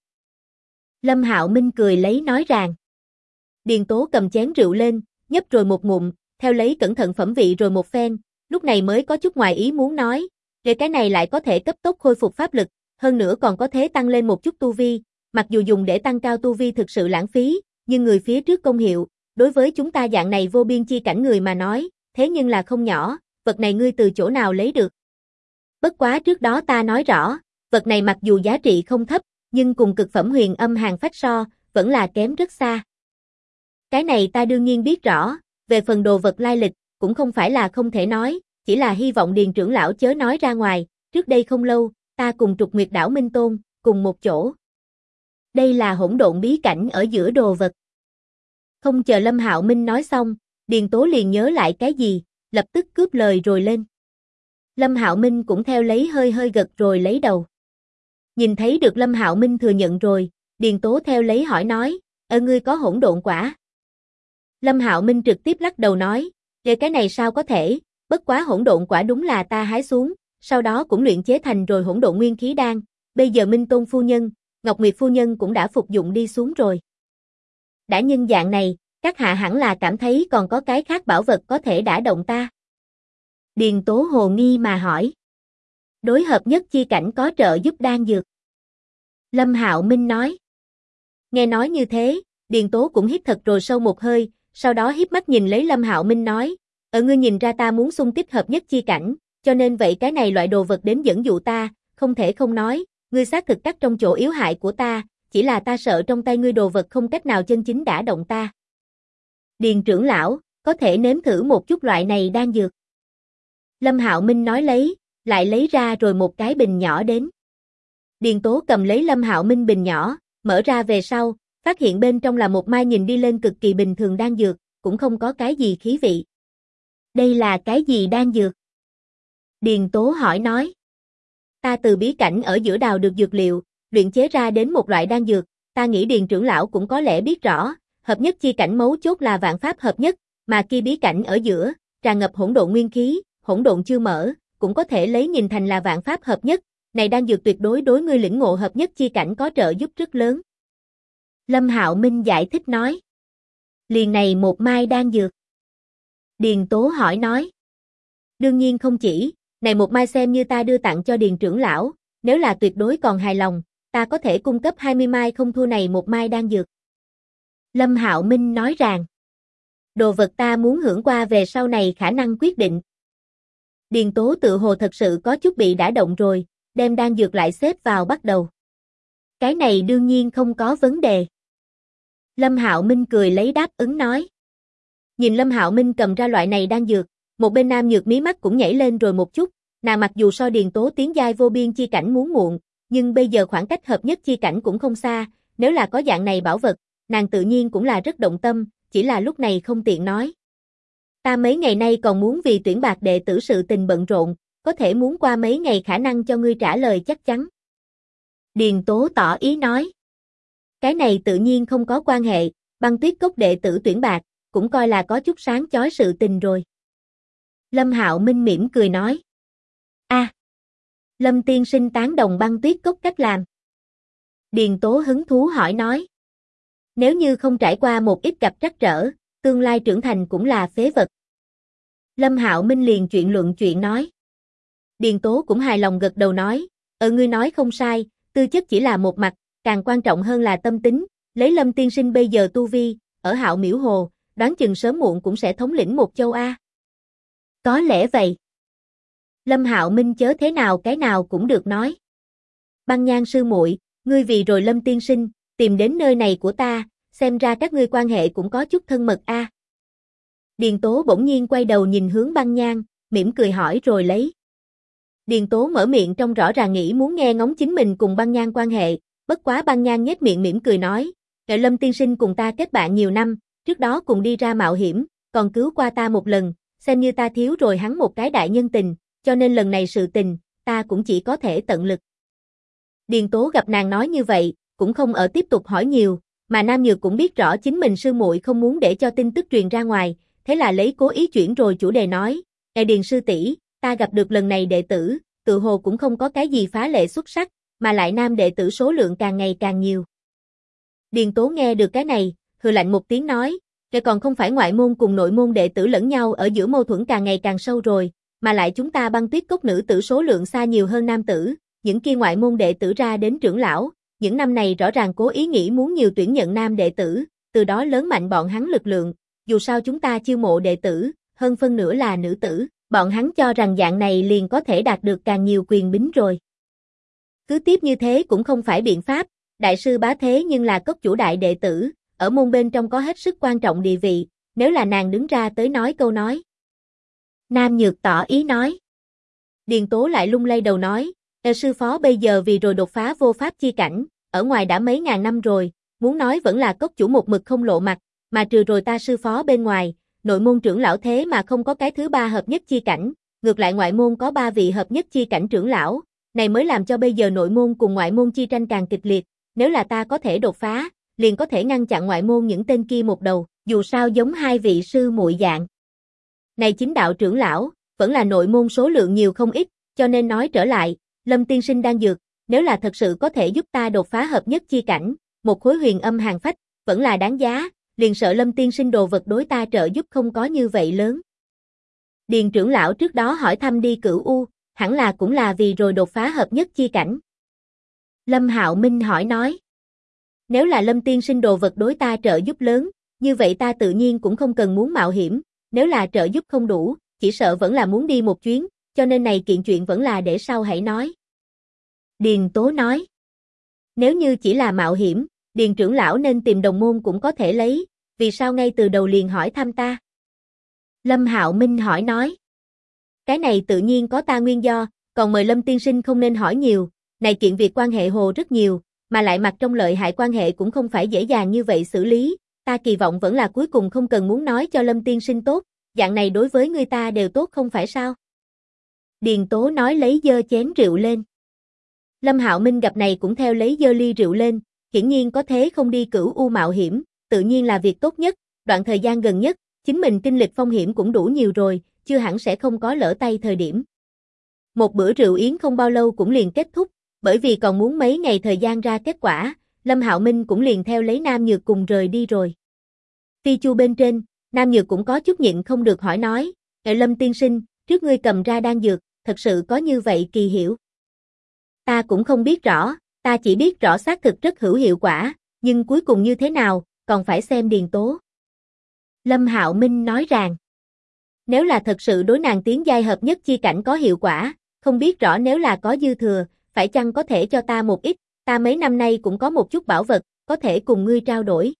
Lâm Hạo Minh cười lấy nói rằng. Điền Tố cầm chén rượu lên, nhấp rồi một ngụm, theo lấy cẩn thận phẩm vị rồi một phen, lúc này mới có chút ngoài ý muốn nói, để cái này lại có thể cấp tốc khôi phục pháp lực, hơn nữa còn có thể tăng lên một chút tu vi, mặc dù dùng để tăng cao tu vi thực sự lãng phí, nhưng người phía trước công hiệu, đối với chúng ta dạng này vô biên chi cảnh người mà nói, thế nhưng là không nhỏ, vật này ngươi từ chỗ nào lấy được? Bất quá trước đó ta nói rõ, vật này mặc dù giá trị không thấp, nhưng cùng cực phẩm huyền âm hàng phách so, vẫn là kém rất xa. Cái này ta đương nhiên biết rõ, về phần đồ vật lai lịch, cũng không phải là không thể nói, chỉ là hy vọng Điền trưởng lão chớ nói ra ngoài, trước đây không lâu, ta cùng Trục Nguyệt Đảo Minh Tôn, cùng một chỗ. Đây là hỗn độn bí cảnh ở giữa đồ vật. Không chờ Lâm Hạo Minh nói xong, Điền Tố liền nhớ lại cái gì, lập tức cướp lời rồi lên. Lâm Hạo Minh cũng theo lấy hơi hơi gật rồi lấy đầu. Nhìn thấy được Lâm Hạo Minh thừa nhận rồi, Điền Tố theo lấy hỏi nói, ngươi có hỗn độn quả? Lâm Hạo Minh trực tiếp lắc đầu nói, cái này sao có thể, bất quá hỗn độn quả đúng là ta hái xuống, sau đó cũng luyện chế thành rồi hỗn độn nguyên khí đan, bây giờ Minh Tôn phu nhân, Ngọc Nguyệt phu nhân cũng đã phục dụng đi xuống rồi. Đã nhân dạng này, các hạ hẳn là cảm thấy còn có cái khác bảo vật có thể đả động ta. Điền Tố hồ nghi mà hỏi. Đối hợp nhất chi cảnh có trợ giúp đan dược. Lâm Hạo Minh nói. Nghe nói như thế, Điền Tố cũng hít thật rồi sâu một hơi, sau đó híp mắt nhìn lấy Lâm Hạo Minh nói, ngươi nhìn ra ta muốn xung kích hợp nhất chi cảnh, cho nên vậy cái này loại đồ vật đến dẫn dụ ta, không thể không nói, ngươi xác thực cắt trong chỗ yếu hại của ta, chỉ là ta sợ trong tay ngươi đồ vật không cách nào chân chính đả động ta. Điền trưởng lão, có thể nếm thử một chút loại này đan dược. Lâm Hạo Minh nói lấy, lại lấy ra rồi một cái bình nhỏ đến. Điền Tố cầm lấy Lâm Hạo Minh bình nhỏ, mở ra về sau, phát hiện bên trong là một mai nhìn đi lên cực kỳ bình thường đan dược, cũng không có cái gì khí vị. Đây là cái gì đan dược? Điền Tố hỏi nói. Ta từ bí cảnh ở giữa đào được dược liệu, luyện chế ra đến một loại đan dược, ta nghĩ Điền trưởng lão cũng có lẽ biết rõ, hợp nhất chi cảnh mấu chốt là vạn pháp hợp nhất, mà kia bí cảnh ở giữa, tràn ngập hỗn độn nguyên khí, hỗn độn chưa mở, cũng có thể lấy nhìn thành là vạn pháp hợp nhất, này đan dược tuyệt đối đối ngươi lĩnh ngộ hợp nhất chi cảnh có trợ giúp rất lớn. Lâm Hạo Minh giải thích nói. Liền này một mai đan dược. Điền Tố hỏi nói. Đương nhiên không chỉ, này một mai xem như ta đưa tặng cho Điền trưởng lão, nếu là tuyệt đối còn hài lòng, ta có thể cung cấp 20 mai không thua này một mai đan dược. Lâm Hạo Minh nói rằng. Đồ vật ta muốn hưởng qua về sau này khả năng quyết định. Điền Tố tự hồ thật sự có chút bị đả động rồi, đem đan dược lại xếp vào bắt đầu. Cái này đương nhiên không có vấn đề. Lâm Hạo Minh cười lấy đáp ứng nói. Nhìn Lâm Hạo Minh cầm ra loại này đan dược, một bên Nam Nhược mí mắt cũng nhảy lên rồi một chút, nàng mặc dù so Điền Tố tiến giai vô biên chi cảnh muốn muộn, nhưng bây giờ khoảng cách hợp nhất chi cảnh cũng không xa, nếu là có dạng này bảo vật, nàng tự nhiên cũng là rất động tâm, chỉ là lúc này không tiện nói. Ta mấy ngày nay còn muốn vì tuyển bạt đệ tử sự tình bận rộn, có thể muốn qua mấy ngày khả năng cho ngươi trả lời chắc chắn. Điền Tố tỏ ý nói. Cái này tự nhiên không có quan hệ, Băng Tuyết Cốc đệ tử tuyển bạt, cũng coi là có chút sáng chói sự tình rồi. Lâm Hạo Minh mỉm cười nói. Lâm tiên sinh tán đồng Băng Tuyết Cốc cách làm. Điền Tố hứng thú hỏi nói. Nếu như không trải qua một ít gặp trắc trở, tương lai trưởng thành cũng là phế vật. Lâm Hạo Minh liền luận chuyện nói. Điền Tố cũng hài lòng gật đầu nói, ngươi nói không sai, tư chất chỉ là một mặt, càng quan trọng hơn là tâm tính, lấy Lâm tiên sinh bây giờ tu vi, ở Hạo Miễu Hồ, đoán chừng sớm muộn cũng sẽ thống lĩnh một châu A. Có lẽ vậy. Lâm Hạo Minh chớ thế nào cái nào cũng được nói. Băng Nhan sư muội, ngươi vì rồi Lâm tiên sinh, tìm đến nơi này của ta, xem ra các ngươi quan hệ cũng có chút thân mật A. Điền Tố bỗng nhiên quay đầu nhìn hướng Băng Nhan, mỉm cười hỏi rồi lấy. Điền Tố mở miệng trong rõ ràng nghĩ muốn nghe ngóng chính mình cùng Băng Nhan quan hệ, bất quá Băng Nhan nhếch miệng mỉm cười nói, Lâm tiên sinh cùng ta kết bạn nhiều năm, trước đó cùng đi ra mạo hiểm, còn cứu qua ta một lần, xem như ta thiếu rồi hắn một cái đại nhân tình, cho nên lần này sự tình, ta cũng chỉ có thể tận lực. Điền Tố gặp nàng nói như vậy, cũng không ở tiếp tục hỏi nhiều, mà Nam Nhược cũng biết rõ chính mình sư muội không muốn để cho tin tức truyền ra ngoài, thế là lấy cố ý chuyển rồi chủ đề nói, Điền sư tỷ, ta gặp được lần này đệ tử, tự hồ cũng không có cái gì phá lệ xuất sắc, mà lại nam đệ tử số lượng càng ngày càng nhiều. Điền Tố nghe được cái này, hừ lạnh một tiếng nói, còn không phải ngoại môn cùng nội môn đệ tử lẫn nhau ở giữa mâu thuẫn càng ngày càng sâu rồi, mà lại chúng ta Băng Tuyết Cốc nữ tử số lượng xa nhiều hơn nam tử, những kia ngoại môn đệ tử ra đến trưởng lão, những năm này rõ ràng cố ý nghĩ muốn nhiều tuyển nhận nam đệ tử, từ đó lớn mạnh bọn hắn lực lượng, dù sao chúng ta chiêu mộ đệ tử, hơn phân nửa là nữ tử, bọn hắn cho rằng dạng này liền có thể đạt được càng nhiều quyền bính rồi. Cứ tiếp như thế cũng không phải biện pháp, đại sư bá thế nhưng là cốc chủ đại đệ tử, ở môn bên trong có hết sức quan trọng địa vị, nếu là nàng đứng ra tới nói câu nói. Nam Nhược tỏ ý nói. Điền Tố lại lung lay đầu nói, sư phó bây giờ vì rồi đột phá vô pháp chi cảnh, ở ngoài đã mấy ngàn năm rồi, muốn nói vẫn là cốc chủ một mực không lộ mặt, mà trừ rồi ta sư phó bên ngoài, nội môn trưởng lão thế mà không có cái thứ ba hợp nhất chi cảnh, ngược lại ngoại môn có 3 vị hợp nhất chi cảnh trưởng lão, này mới làm cho bây giờ nội môn cùng ngoại môn chi tranh càng kịch liệt, nếu là ta có thể đột phá, liền có thể ngăn chặn ngoại môn những tên kia một đầu, dù sao giống hai vị sư muội dạng. Này chính đạo trưởng lão, vẫn là nội môn số lượng nhiều không ít, cho nên nói trở lại, Lâm tiên sinh đang dược, nếu là thật sự có thể giúp ta đột phá hợp nhất chi cảnh, một khối huyền âm hàng phách, vẫn là đáng giá, liền sợ Lâm tiên sinh đồ vật đối ta trợ giúp không có như vậy lớn. Điền trưởng lão trước đó hỏi thăm đi Cửu U, hẳn là cũng là vì rồi đột phá hợp nhất chi cảnh. Lâm Hạo Minh hỏi nói, nếu là Lâm tiên sinh đồ vật đối ta trợ giúp lớn, như vậy ta tự nhiên cũng không cần muốn mạo hiểm, nếu là trợ giúp không đủ, chỉ sợ vẫn là muốn đi một chuyến, cho nên này kiện chuyện vẫn là để sau hãy nói. Điền Tố nói, nếu như chỉ là mạo hiểm, Điền trưởng lão nên tìm đồng môn cũng có thể lấy, vì sao ngay từ đầu liền hỏi thăm ta? Lâm Hạo Minh hỏi nói, cái này tự nhiên có ta nguyên do, còn mời Lâm tiên sinh không nên hỏi nhiều, này kiện việc quan hệ hồ rất nhiều, mà lại mặt trong lợi hại quan hệ cũng không phải dễ dàng như vậy xử lý, ta kỳ vọng vẫn là cuối cùng không cần muốn nói cho Lâm tiên sinh tốt, dạng này đối với người ta đều tốt không phải sao? Điền Tố nói lấy dơ chén rượu lên. Lâm Hạo Minh gặp này cũng theo lấy dơ ly rượu lên, hiển nhiên có thế không đi Cửu U mạo hiểm, tự nhiên là việc tốt nhất, đoạn thời gian gần nhất, chính mình kinh lịch phong hiểm cũng đủ nhiều rồi, chưa hẳn sẽ không có lỡ tay thời điểm. Một bữa rượu yến không bao lâu cũng liền kết thúc, bởi vì còn muốn mấy ngày thời gian ra kết quả, Lâm Hạo Minh cũng liền theo lấy Nam Nhược cùng rời đi rồi. Phi chu bên trên, Nam Nhược cũng có chút nhịn không được hỏi nói, Lâm tiên sinh, trước ngươi cầm ra đan dược, thật sự có như vậy kỳ hiểu? Ta cũng không biết rõ, ta chỉ biết rõ xác thực rất hữu hiệu quả, nhưng cuối cùng như thế nào, còn phải xem Điền Tố. Lâm Hạo Minh nói rằng, nếu là thật sự đối nàng tiến giai hợp nhất chi cảnh có hiệu quả, không biết rõ nếu là có dư thừa, phải chăng có thể cho ta một ít, ta mấy năm nay cũng có một chút bảo vật, có thể cùng ngươi trao đổi.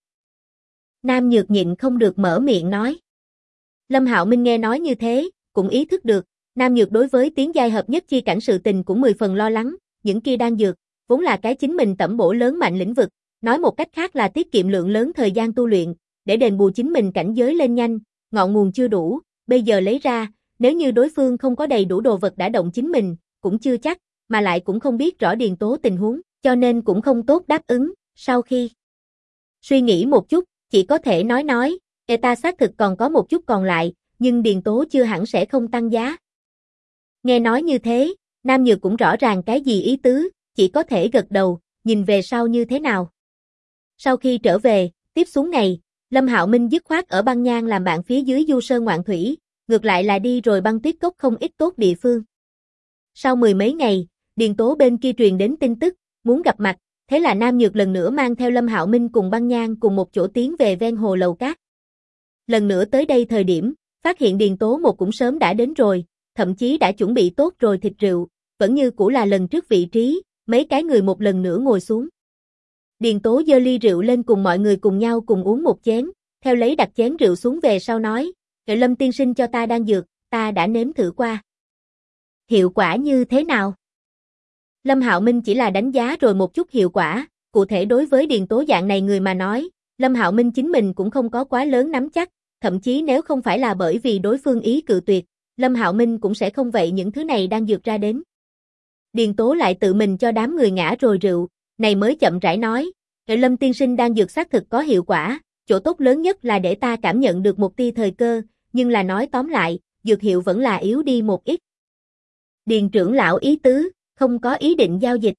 Nam Nhược nhịn không được mở miệng nói. Lâm Hạo Minh nghe nói như thế, cũng ý thức được, Nam Nhược đối với tiến giai hợp nhất chi cảnh sự tình cũng 10 phần lo lắng, những kia đang dược, vốn là cái chính mình tẩm bổ lớn mạnh lĩnh vực, nói một cách khác là tiết kiệm lượng lớn thời gian tu luyện, để đền bù chính mình cảnh giới lên nhanh, ngọn nguồn chưa đủ, bây giờ lấy ra, nếu như đối phương không có đầy đủ đồ vật đã động chính mình, cũng chưa chắc, mà lại cũng không biết rõ Điền Tố tình huống, cho nên cũng không tốt đáp ứng, sau khi suy nghĩ một chút, chỉ có thể nói, ta xác thực còn có một chút còn lại, nhưng Điền Tố chưa hẳn sẽ không tăng giá. Nghe nói như thế, Nam Nhược cũng rõ ràng cái gì ý tứ, chỉ có thể gật đầu, nhìn về sau như thế nào. Sau khi trở về, tiếp xuống ngày, Lâm Hạo Minh dứt khoát ở Băng Nhang làm bạn phía dưới du sơn ngoạn thủy, ngược lại là đi rồi Băng Tuyết Cốc không ít tốt địa phương. Sau 10 mấy ngày, Điền Tố bên kia truyền đến tin tức, muốn gặp mặt, thế là Nam Nhược lần nữa mang theo Lâm Hạo Minh cùng Băng Nhang cùng một chỗ tiến về ven hồ Lầu Cát. Lần nữa tới đây thời điểm, phát hiện Điền Tố một cũng sớm đã đến rồi, thậm chí đã chuẩn bị tốt rồi thịt rượu, vẫn như cũ là lần trước vị trí, mấy cái người một lần nữa ngồi xuống. Điền Tố giơ ly rượu lên cùng mọi người cùng nhau cùng uống một chén, theo lấy đặt chén rượu xuống về sau nói, Lâm tiên sinh cho ta đan dược, ta đã nếm thử qua. Hiệu quả như thế nào? Lâm Hạo Minh chỉ là đánh giá rồi một chút hiệu quả, cụ thể đối với Điền Tố dạng này người mà nói, Lâm Hạo Minh chính mình cũng không có quá lớn nắm chắc, thậm chí nếu không phải là bởi vì đối phương ý cự tuyệt, Lâm Hạo Minh cũng sẽ không vậy những thứ này đang dược ra đến. Điền Tố lại tự mình cho đám người ngã rồi rượu, này mới chậm rãi nói, Lâm tiên sinh đang dược xác thực có hiệu quả, chỗ tốt lớn nhất là để ta cảm nhận được một tia thời cơ, nhưng là nói tóm lại, dược hiệu vẫn là yếu đi một ít. Điền trưởng lão ý tứ, không có ý định giao dịch.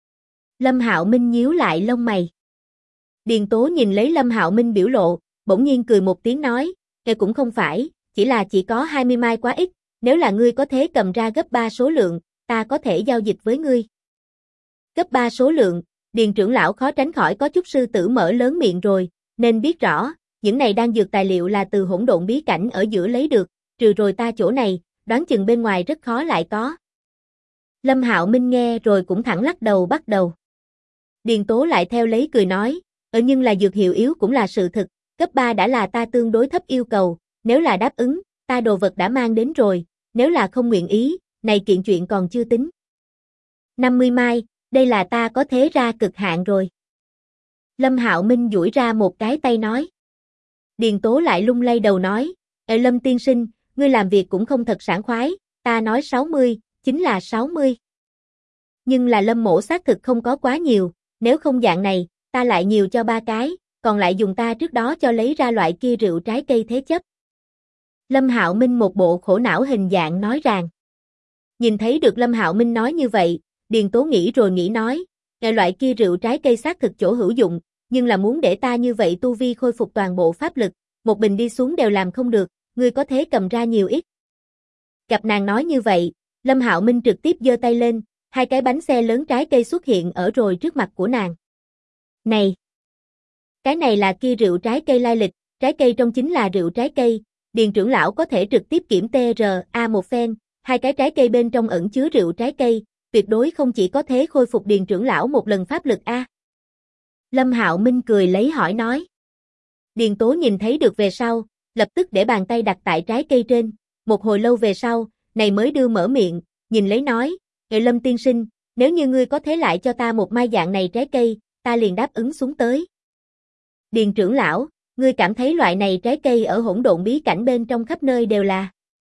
Lâm Hạo Minh nhíu lại lông mày. Điền Tố nhìn lấy Lâm Hạo Minh biểu lộ, bỗng nhiên cười một tiếng nói, cũng không phải, chỉ có 20 mai quá ít, nếu là ngươi có thể cầm ra gấp 3 số lượng, ta có thể giao dịch với ngươi. Gấp 3 số lượng, Điền trưởng lão khó tránh khỏi có chút sư tử mở lớn miệng rồi, nên biết rõ, những này đan dược tài liệu là từ hỗn độn bí cảnh ở giữa lấy được, trừ rồi ta chỗ này, đoán chừng bên ngoài rất khó lại có. Lâm Hạo Minh nghe rồi cũng thẳng lắc đầu bắt đầu. Điền Tố lại theo lấy cười nói, nhưng là dược hiệu yếu cũng là sự thực, cấp 3 đã là ta tương đối thấp yêu cầu, nếu là đáp ứng, ta đồ vật đã mang đến rồi, nếu là không nguyện ý, này kiện chuyện còn chưa tính. 50 mai, đây là ta có thế ra cực hạn rồi. Lâm Hạo Minh duỗi ra một cái tay nói. Điền Tố lại lung lay đầu nói, Lâm tiên sinh, ngươi làm việc cũng không thật sảng khoái, ta nói 60, chính là 60. Nhưng là Lâm mỗ xác thực không có quá nhiều, nếu không dạng này, ta lại nhiều cho 3 cái, còn lại dùng ta trước đó cho lấy ra loại kia rượu trái cây thế chấp. Lâm Hạo Minh một bộ khổ não hình dạng nói rằng. Nhìn thấy được Lâm Hạo Minh nói như vậy, Điền Tố nghĩ rồi nghĩ nói, loại kia rượu trái cây xác thực chỗ hữu dụng, nhưng là muốn để ta như vậy tu vi khôi phục toàn bộ pháp lực, một bình đi xuống đều làm không được, ngươi có thế cầm ra nhiều ít. Gặp nàng nói như vậy, Lâm Hạo Minh trực tiếp giơ tay lên, 2 cái bánh xe lớn trái cây xuất hiện ở rồi trước mặt của nàng. Này! Cái này là kia rượu trái cây lai lịch, trái cây trong chính là rượu trái cây, Điền trưởng lão có thể trực tiếp kiểm TRA một phen, 2 cái trái cây bên trong ẩn chứa rượu trái cây, tuyệt đối không chỉ có thế khôi phục Điền trưởng lão một lần pháp lực a. Lâm Hạo Minh cười lấy hỏi nói. Điền Tố nhìn thấy được về sau, lập tức để bàn tay đặt tại trái cây trên, một hồi lâu về sau, này mới đưa mở miệng, nhìn lấy nói, Lâm tiên sinh, nếu như ngươi có thế lại cho ta một mai dạng này trái cây, ta liền đáp ứng xuống tới. Điền trưởng lão, ngươi cảm thấy loại này trái cây ở hỗn độn bí cảnh bên trong khắp nơi đều là.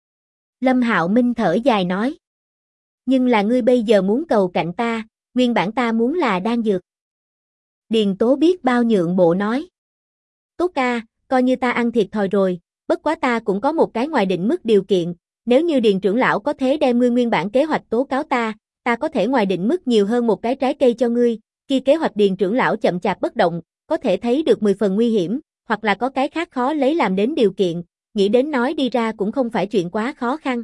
Lâm Hạo Minh thở dài nói. Nhưng là ngươi bây giờ muốn cầu cạnh ta, nguyên bản ta muốn là đan dược. Điền Tố biết bao nhượng bộ nói. Tốt ca, coi như ta ăn thiệt thòi rồi, bất quá ta cũng có một cái ngoài định mức điều kiện, nếu như Điền trưởng lão có thế đem ngươi nguyên bản kế hoạch tố cáo ta có thể ngoài định mức nhiều hơn một cái trái cây cho ngươi, khi kế hoạch Điền trưởng lão chậm chạp bất động, có thể thấy được 10 phần nguy hiểm, hoặc là có cái khác khó lấy làm đến điều kiện, nghĩ đến nói đi ra cũng không phải chuyện quá khó khăn.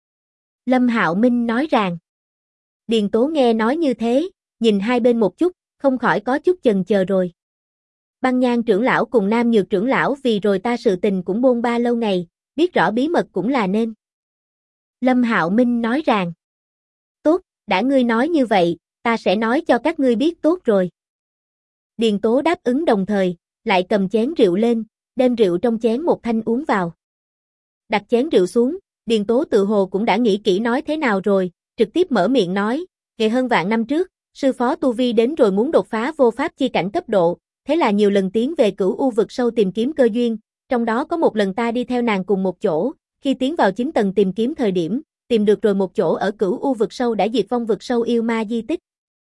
Lâm Hạo Minh nói rằng. Điền Tố nghe nói như thế, nhìn hai bên một chút, không khỏi có chút chần chờ rồi. Băng Nhan trưởng lão cùng Nam Nhược trưởng lão vì rồi ta sự tình cũng bôn ba lâu ngày, biết rõ bí mật cũng là nên. Lâm Hạo Minh nói rằng. Tốt, đã ngươi nói như vậy, ta sẽ nói cho các ngươi biết tốt rồi. Điền Tố đáp ứng đồng thời, lại cầm chén rượu lên, đem rượu trong chén một thanh uống vào. Đặt chén rượu xuống, Điền Tố tự hồ cũng đã nghĩ kỹ nói thế nào rồi, trực tiếp mở miệng nói, ngày hơn vạn năm trước, sư phó tu vi đến rồi muốn đột phá vô pháp chi cảnh cấp độ, thế là nhiều lần tiến về Cửu U vực sâu tìm kiếm cơ duyên, trong đó có một lần ta đi theo nàng cùng một chỗ, khi tiến vào 9 tầng tìm kiếm thời điểm, tìm được rồi một chỗ ở Cửu U vực sâu đã diệt vong vực sâu yêu ma di tích.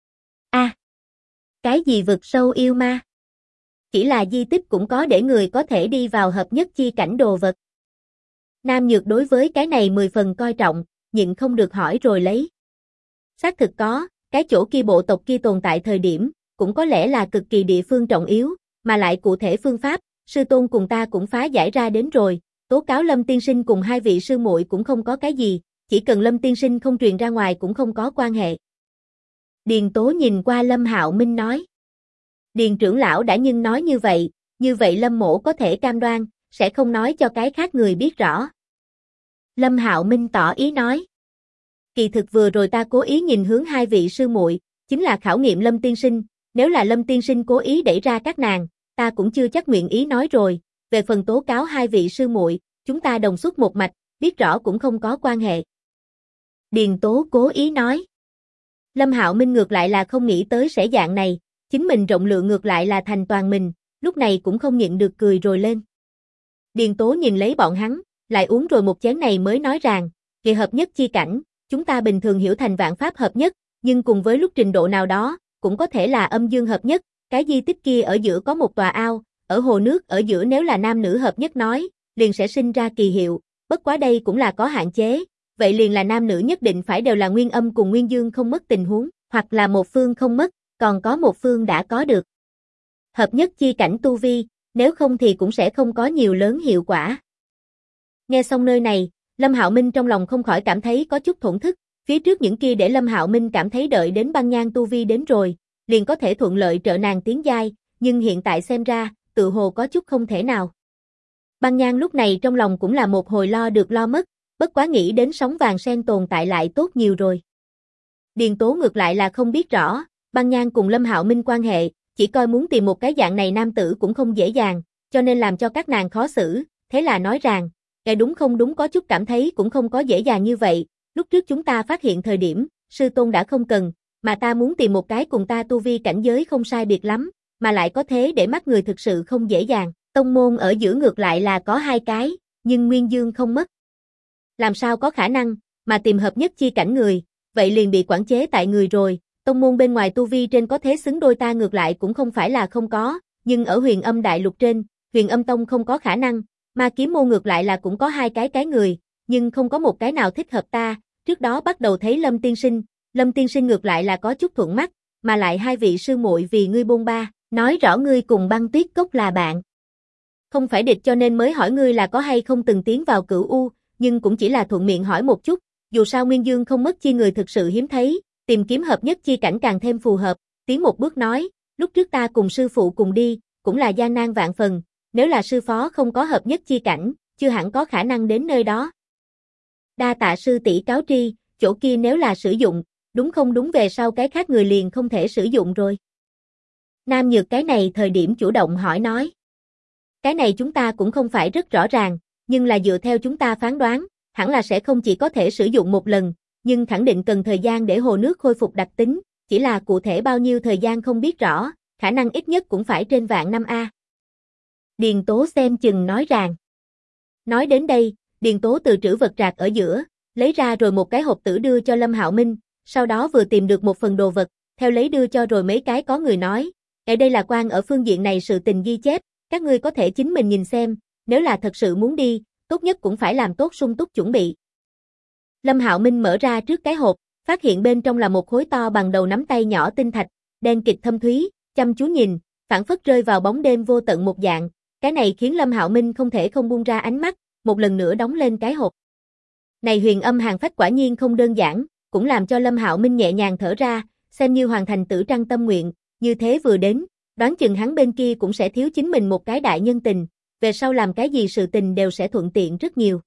Cái gì vực sâu yêu ma? Chỉ là di tích cũng có để người có thể đi vào hợp nhất chi cảnh đồ vật. Nam Nhược đối với cái này 10 phần coi trọng, nhịn không được hỏi rồi lấy. Xác thực có, cái chỗ kia bộ tộc kia tồn tại thời điểm, cũng có lẽ là cực kỳ địa phương trọng yếu, mà lại cụ thể phương pháp, sư tôn cùng ta cũng phá giải ra đến rồi, tố cáo Lâm tiên sinh cùng 2 vị sư muội cũng không có cái gì, chỉ cần Lâm tiên sinh không truyền ra ngoài cũng không có quan hệ. Điền Tố nhìn qua Lâm Hạo Minh nói. Điền trưởng lão đã nhưng nói như vậy Lâm mỗ có thể cam đoan, sẽ không nói cho cái khác người biết rõ. Lâm Hạo Minh tỏ ý nói. Kỳ thực vừa rồi ta cố ý nhìn hướng 2 vị sư muội, chính là khảo nghiệm Lâm tiên sinh, nếu là Lâm tiên sinh cố ý đẩy ra các nàng, ta cũng chưa chắc nguyện ý nói rồi, về phần tố cáo 2 vị sư muội, chúng ta đồng xuất một mạch, biết rõ cũng không có quan hệ. Điền Tố cố ý nói. Lâm Hạo Minh ngược lại là không nghĩ tới sẽ dạng này, chính mình rộng lượng ngược lại là thành toàn mình, lúc này cũng không nhịn được cười rồi lên. Điền Tố nhìn lấy bọn hắn, lại uống rồi một chén này mới nói rằng, về hợp nhất chi cảnh, chúng ta bình thường hiểu thành vạn pháp hợp nhất, nhưng cùng với lúc trình độ nào đó, cũng có thể là âm dương hợp nhất, cái di tích kia ở giữa có một tòa ao, ở hồ nước ở giữa nếu là nam nữ hợp nhất nói, liền sẽ sinh ra kỳ hiệu, bất quá đây cũng là có hạn chế, vậy liền là nam nữ nhất định phải đều là nguyên âm cùng nguyên dương không mất tình huống, hoặc là một phương không mất, còn có một phương đã có được hợp nhất chi cảnh tu vi, nếu không thì cũng sẽ không có nhiều lớn hiệu quả. Nghe xong nơi này, Lâm Hạo Minh trong lòng không khỏi cảm thấy có chút thổn thức, phía trước những kia để Lâm Hạo Minh cảm thấy đợi đến Băng Nhan tu vi đến rồi, liền có thể thuận lợi trợ nàng tiến giai, nhưng hiện tại xem ra, tự hồ có chút không thể nào. Băng Nhan lúc này trong lòng cũng là một hồi lo được lo mất, bất quá nghĩ đến sóng vàng sen tồn tại lại tốt nhiều rồi. Điền Tố ngược lại là không biết rõ, Băng Nhan cùng Lâm Hạo Minh quan hệ, chỉ coi muốn tìm một cái dạng này nam tử cũng không dễ dàng, cho nên làm cho các nàng khó xử, thế là nói rằng, cái đúng không đúng có chút cảm thấy cũng không có dễ dàng như vậy, lúc trước chúng ta phát hiện thời điểm, sư tôn đã không cần, mà ta muốn tìm một cái cùng ta tu vi cảnh giới không sai biệt lắm, mà lại có thế để mắt người thực sự không dễ dàng, tông môn ở giữa ngược lại là có 2 cái, nhưng nguyên dương không mất. Làm sao có khả năng, mà tìm hợp nhất chi cảnh người, vậy liền bị quản chế tại người rồi, tông môn bên ngoài tu vi trên có thế xứng đôi ta ngược lại cũng không phải là không có, nhưng ở Huyền Âm Đại Lục trên, Huyền Âm Tông không có khả năng, Ma Kiếm môn ngược lại là cũng có 2 cái người, nhưng không có một cái nào thích hợp ta, trước đó bắt đầu thấy Lâm Tiên Sinh ngược lại là có chút thuận mắt, mà lại 2 vị sư muội vì ngươi bôn ba, nói rõ ngươi cùng Băng Tuyết Cốc là bạn. Không phải địch cho nên mới hỏi ngươi là có hay không từng tiến vào Cửu U, nhưng cũng chỉ là thuận miệng hỏi một chút, dù sao nguyên dương không mất chi người thực sự hiếm thấy, tìm kiếm hợp nhất chi cảnh càng thêm phù hợp, tiến một bước nói, lúc trước ta cùng sư phụ cùng đi, cũng là gian nan vạn phần, nếu là sư phó không có hợp nhất chi cảnh, chưa hẳn có khả năng đến nơi đó. Đa tạ sư tỷ cáo tri, chỗ kia nếu là sử dụng, đúng không đúng về sau cái khác người liền không thể sử dụng rồi. Nam Nhược cái này thời điểm chủ động hỏi nói. Cái này chúng ta cũng không phải rất rõ ràng, nhưng là dựa theo chúng ta phán đoán, hẳn là sẽ không chỉ có thể sử dụng một lần, nhưng khẳng định cần thời gian để hồ nước khôi phục đặc tính, chỉ là cụ thể bao nhiêu thời gian không biết rõ, khả năng ít nhất cũng phải trên vạn năm a. Điền Tố xem chừng nói rằng. Nói đến đây, Điền Tố từ trữ vật rạc ở giữa, lấy ra rồi một cái hộp tử đưa cho Lâm Hạo Minh, sau đó vừa tìm được một phần đồ vật, theo lấy đưa cho rồi mấy cái có người nói, ở đây là quan ở phương diện này sự tình ghi chép, các ngươi có thể chính mình nhìn xem, nếu là thật sự muốn đi, tốt nhất cũng phải làm tốt sung túc chuẩn bị. Lâm Hạo Minh mở ra trước cái hộp, phát hiện bên trong là một khối to bằng đầu nắm tay nhỏ tinh thạch, đen kịt thâm thúy, chăm chú nhìn, phảng phất rơi vào bóng đêm vô tận một dạng, cái này khiến Lâm Hạo Minh không thể không buông ra ánh mắt, một lần nữa đóng lên cái hộp. Này huyền âm hàng phách quả nhiên không đơn giản, cũng làm cho Lâm Hạo Minh nhẹ nhàng thở ra, xem như hoàn thành tử trăng tâm nguyện, như thế vừa đến, đoán chừng hắn bên kia cũng sẽ thiếu chính mình một cái đại nhân tình, về sau làm cái gì sự tình đều sẽ thuận tiện rất nhiều.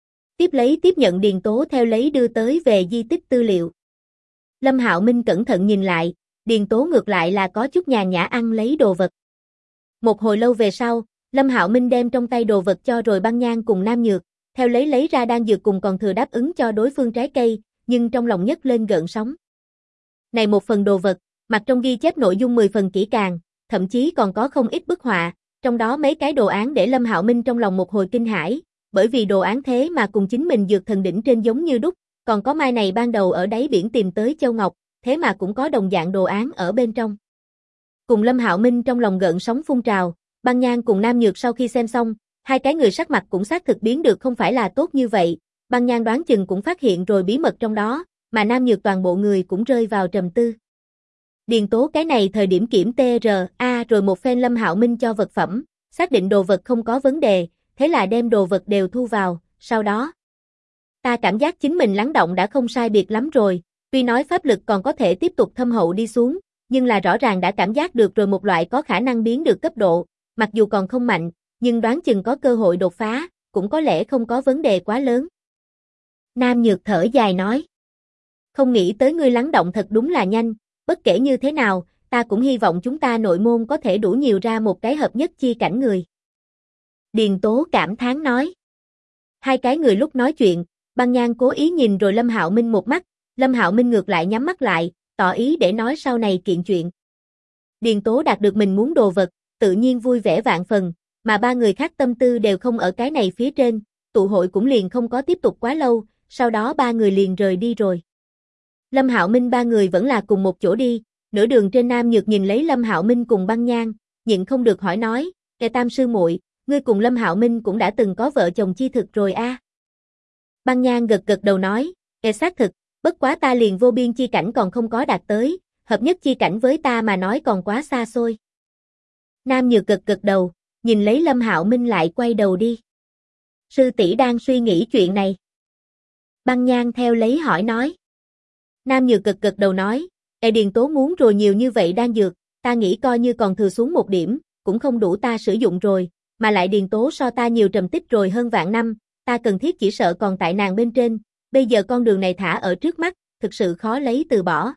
Tiếp nhận Điền Tố theo lấy đưa tới về di tích tư liệu. Lâm Hạo Minh cẩn thận nhìn lại, Điền Tố ngược lại là có chút nhàn nhã ăn lấy đồ vật. Một hồi lâu về sau, Lâm Hạo Minh đem trong tay đồ vật cho rồi Băng Nhan cùng Nam Nhược, theo lấy ra đan dược cùng còn thừa đáp ứng cho đối phương trái cây, nhưng trong lòng nhấc lên gợn sóng. Này một phần đồ vật, mặt trong ghi chép nội dung 10 phần kỹ càng, thậm chí còn có không ít bức họa, trong đó mấy cái đồ án để Lâm Hạo Minh trong lòng một hồi kinh hãi, bởi vì đồ án thế mà cùng chính mình dược thần đỉnh trên giống như đúc, còn có mai này ban đầu ở đáy biển tìm tới châu ngọc, thế mà cũng có đồng dạng đồ án ở bên trong. Cùng Lâm Hạo Minh trong lòng gợn sóng phun trào, Băng Nhan cùng Nam Nhược sau khi xem xong, 2 cái người sắc mặt cũng xác thực biến được không phải là tốt như vậy, Băng Nhan đoán chừng cũng phát hiện rồi bí mật trong đó, mà Nam Nhược toàn bộ người cũng rơi vào trầm tư. Điền Tố cái này thời điểm kiểm TRA rồi một phen Lâm Hạo Minh cho vật phẩm, xác định đồ vật không có vấn đề, thế là đem đồ vật đều thu vào, sau đó. Ta cảm giác chính mình lắng động đã không sai biệt lắm rồi, tuy nói pháp lực còn có thể tiếp tục thâm hậu đi xuống, nhưng là rõ ràng đã cảm giác được rồi một loại có khả năng biến được cấp độ, mặc dù còn không mạnh, nhưng đoán chừng có cơ hội đột phá, cũng có lẽ không có vấn đề quá lớn. Nam Nhược thở dài nói. Không nghĩ tới ngươi lắng động thật đúng là nhanh, bất kể như thế nào, ta cũng hy vọng chúng ta nội môn có thể đủ nhiều ra một cái hợp nhất chi cảnh người. Điền Tố cảm thán nói. 2 cái người lúc nói chuyện, Băng Nhan cố ý nhìn rồi Lâm Hạo Minh một mắt, Lâm Hạo Minh ngược lại nhắm mắt lại, tỏ ý để nói sau này kiện chuyện. Điền Tố đạt được mình muốn đồ vật, tự nhiên vui vẻ vạn phần, mà 3 người khác tâm tư đều không ở cái này phía trên, tụ hội cũng liền không có tiếp tục quá lâu, sau đó 3 người liền rời đi rồi. Lâm Hạo Minh 3 người vẫn là cùng một chỗ đi, nửa đường trên Nam Nhược nhìn lấy Lâm Hạo Minh cùng Băng Nhan, nhịn không được hỏi nói, "Kẻ Tam sư muội, ngươi cùng Lâm Hạo Minh cũng đã từng có vợ chồng chi thực rồi a. Băng Nhan gật gật đầu nói, xác thực, bất quá ta liền vô biên chi cảnh còn không có đạt tới, hợp nhất chi cảnh với ta mà nói còn quá xa xôi. Nam Nhược gật gật đầu, nhìn lấy Lâm Hạo Minh lại quay đầu đi. Sư tỷ đang suy nghĩ chuyện này. Băng Nhan theo lấy hỏi nói. Nam Nhược gật gật đầu nói, Điền Tố muốn rồi nhiều như vậy đan dược, ta nghĩ coi như còn thừa xuống một điểm, cũng không đủ ta sử dụng rồi, mà lại Điền Tố so ta nhiều trầm tích rồi hơn vạn năm, ta cần thiết chỉ sợ còn tại nàng bên trên, bây giờ con đường này thả ở trước mắt, thực sự khó lấy từ bỏ.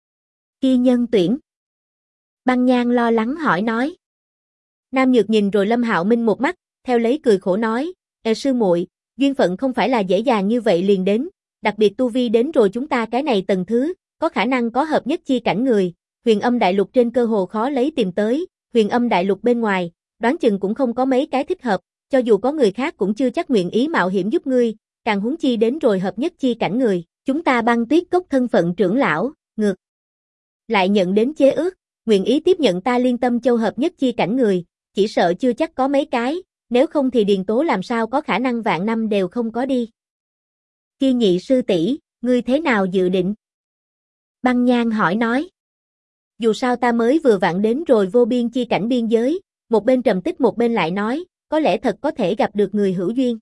Kia nhân tuyển. Băng Nhan lo lắng hỏi nói. Nam Nhược nhìn rồi Lâm Hạo Minh một mắt, theo lấy cười khổ nói, sư muội, duyên phận không phải là dễ dàng như vậy liền đến, đặc biệt tu vi đến rồi chúng ta cái này tầng thứ, có khả năng có hợp nhất chi cảnh người, Huyền Âm Đại Lục trên cơ hồ khó lấy tìm tới, Huyền Âm Đại Lục bên ngoài, đoán chừng cũng không có mấy cái thích hợp, cho dù có người khác cũng chưa chắc nguyện ý mạo hiểm giúp ngươi, càng huống chi đến rồi hợp nhất chi cảnh người, chúng ta Băng Tuyết Cốc thân phận trưởng lão, ngược lại nhận đến chế ước, nguyện ý tiếp nhận ta Liên Tâm Châu hợp nhất chi cảnh người, chỉ sợ chưa chắc có mấy cái, nếu không thì Điền Tố làm sao có khả năng vạn năm đều không có đi. Kia nhị sư tỷ, ngươi thế nào dự định? Băng Nhan hỏi nói. Dù sao ta mới vừa vặn đến rồi vô biên chi cảnh biên giới, một bên trầm tích một bên lại nói, có lẽ thật có thể gặp được người hữu duyên.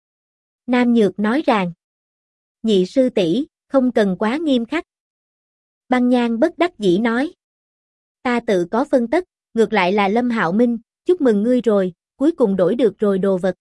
Nam Nhược nói rằng, nhị sư tỷ, không cần quá nghiêm khắc. Băng Nhan bất đắc dĩ nói, ta tự có phân tất, ngược lại là Lâm Hạo Minh, chúc mừng ngươi rồi, cuối cùng đổi được rồi đồ vật.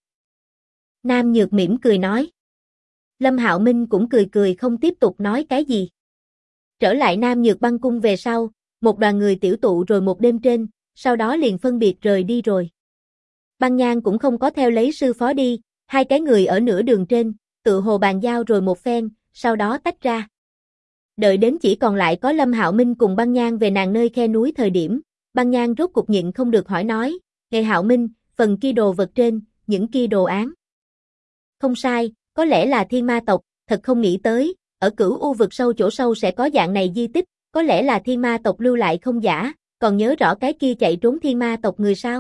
Nam Nhược mỉm cười nói. Lâm Hạo Minh cũng cười cười không tiếp tục nói cái gì. Trở lại Nam Nhược băng cung về sau, một đoàn người tiểu tụ rồi một đêm trên, sau đó liền phân biệt rời đi rồi. Băng Nhan cũng không có theo lấy sư phó đi, hai cái người ở nửa đường trên, tự hồ bàn giao rồi một phen, sau đó tách ra. Đợi đến chỉ còn lại có Lâm Hạo Minh cùng Băng Nhan về nàng nơi khe núi thời điểm, Băng Nhan rốt cục nhịn không được hỏi nói, Ngài Hạo Minh, phần kia đồ vật trên, những kia đồ án. Không sai, có lẽ là thiên ma tộc, thật không nghĩ tới, ở Cửu U vực sâu chỗ sâu sẽ có dạng này di tích, có lẽ là thiên ma tộc lưu lại không giả, còn nhớ rõ cái kia chạy trốn thiên ma tộc người sao?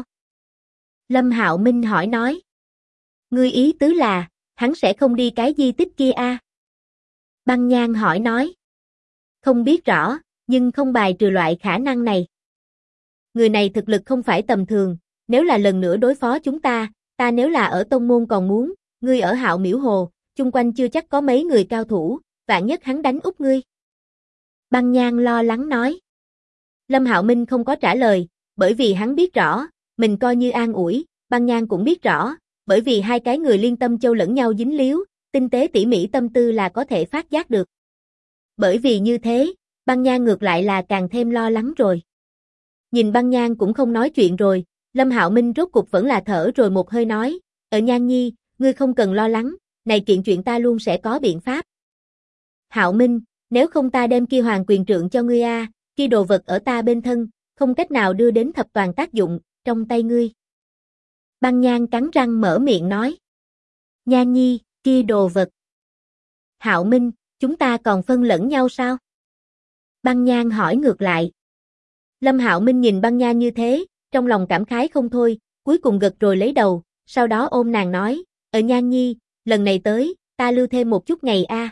Lâm Hạo Minh hỏi nói. Ngươi ý tứ là, hắn sẽ không đi cái di tích kia a? Băng Nhan hỏi nói. Không biết rõ, nhưng không bài trừ loại khả năng này. Người này thực lực không phải tầm thường, nếu là lần nữa đối phó chúng ta nếu là ở tông môn còn muốn, ngươi ở Hạo Miễu Hồ, chung quanh chưa chắc có mấy người cao thủ, vạn nhất hắn đánh úp ngươi. Băng Nhan lo lắng nói. Lâm Hạo Minh không có trả lời, bởi vì hắn biết rõ, mình coi như an ủi, Băng Nhan cũng biết rõ, bởi vì hai cái người Liên Tâm Châu lẫn nhau dính líu, tinh tế tỉ mỉ tâm tư là có thể phát giác được. Bởi vì như thế, Băng Nhan ngược lại là càng thêm lo lắng rồi. Nhìn Băng Nhan cũng không nói chuyện rồi, Lâm Hạo Minh rốt cục vẫn là thở rồi một hơi nói, Nhan nhi, ngươi không cần lo lắng, này kiện chuyện ta luôn sẽ có biện pháp. Hạo Minh, nếu không ta đem kia hoàng quyền trượng cho ngươi a, kia đồ vật ở ta bên thân, không cách nào đưa đến thập toàn tác dụng, trong tay ngươi. Băng Nhan cắn răng mở miệng nói. Nhan nhi, kia đồ vật. Hạo Minh, chúng ta còn phân lẫn nhau sao? Băng Nhan hỏi ngược lại. Lâm Hạo Minh nhìn Băng Nhan như thế, trong lòng cảm khái không thôi, cuối cùng gật rồi lấy đầu, sau đó ôm nàng nói, Nhan nhi, lần này tới, ta lưu thêm một chút ngày a.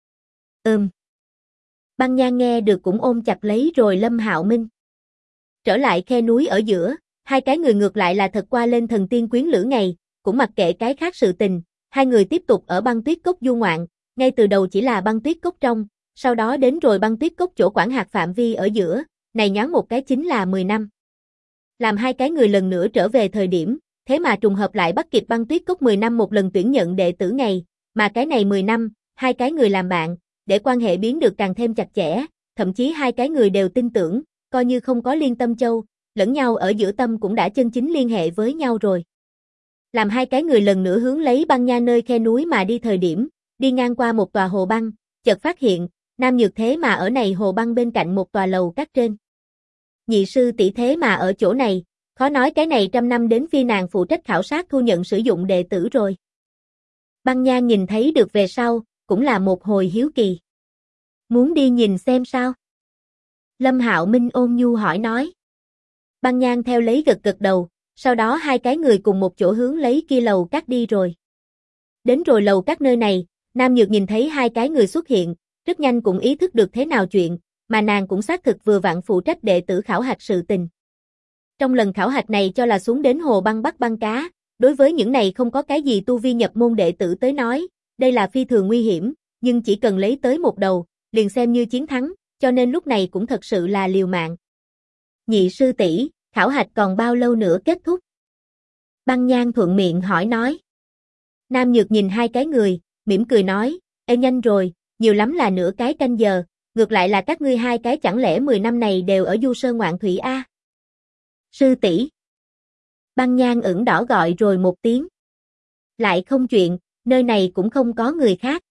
Băng Nhan nghe được cũng ôm chặt lấy rồi Lâm Hạo Minh. Trở lại khe núi ở giữa, hai cái người ngược lại là thật qua lên thần tiên quyến lữ ngày, cũng mặc kệ cái khác sự tình, hai người tiếp tục ở Băng Tuyết Cốc du ngoạn, ngay từ đầu chỉ là Băng Tuyết Cốc trong, sau đó đến rồi Băng Tuyết Cốc chỗ quản hạt phạm vi ở giữa, này nhoáng một cái chính là 10 năm. Làm hai cái người lần nữa trở về thời điểm, thế mà trùng hợp lại bắt kịp Băng Tuyết Cốc 10 năm một lần tuyển nhận đệ tử ngày, mà cái này 10 năm, hai cái người làm bạn, để quan hệ biến được càng thêm chặt chẽ, thậm chí hai cái người đều tin tưởng, coi như không có Liên Tâm Châu, lẫn nhau ở giữa tâm cũng đã chân chính liên hệ với nhau rồi. Làm hai cái người lần nữa hướng lấy Băng Nha nơi khe núi mà đi thời điểm, đi ngang qua một tòa hồ băng, chợt phát hiện, Nam Nhược thế mà ở này hồ băng bên cạnh một tòa lầu các trên. Nhị sư tỷ thế mà ở chỗ này, khó nói cái này trăm năm đến phi nàng phụ trách khảo sát thu nhận sử dụng đệ tử rồi. Băng Nha nhìn thấy được về sau, cũng là một hồi hiếu kỳ. Muốn đi nhìn xem sao? Lâm Hạo Minh ôn nhu hỏi nói. Băng Nhan theo lấy gật gật đầu, sau đó hai cái người cùng một chỗ hướng lấy kia lầu các đi rồi. Đến rồi lầu các nơi này, Nam Nhược nhìn thấy hai cái người xuất hiện, rất nhanh cũng ý thức được thế nào chuyện, mà nàng cũng xác thực vừa vặn phụ trách đệ tử khảo hạch sự tình. Trong lần khảo hạch này cho là xuống đến hồ băng bắt băng cá, đối với những này không có cái gì tu vi nhập môn đệ tử tới nói, đây là phi thường nguy hiểm, nhưng chỉ cần lấy tới một đầu, liền xem như chiến thắng, cho nên lúc này cũng thật sự là liều mạng. Nhị sư tỷ, khảo hạch còn bao lâu nữa kết thúc? Băng Nhan thuận miệng hỏi nói. Nam Nhược nhìn hai cái người, mỉm cười nói, ê nhanh rồi, nhiều lắm là nửa cái canh giờ, ngược lại là các ngươi hai cái chẳng lẽ 10 năm này đều ở du sơn ngoạn thủy a? Sư tỷ. Băng Nhan ửng đỏ gọi rồi một tiếng. Lại không chuyện, nơi này cũng không có người khác.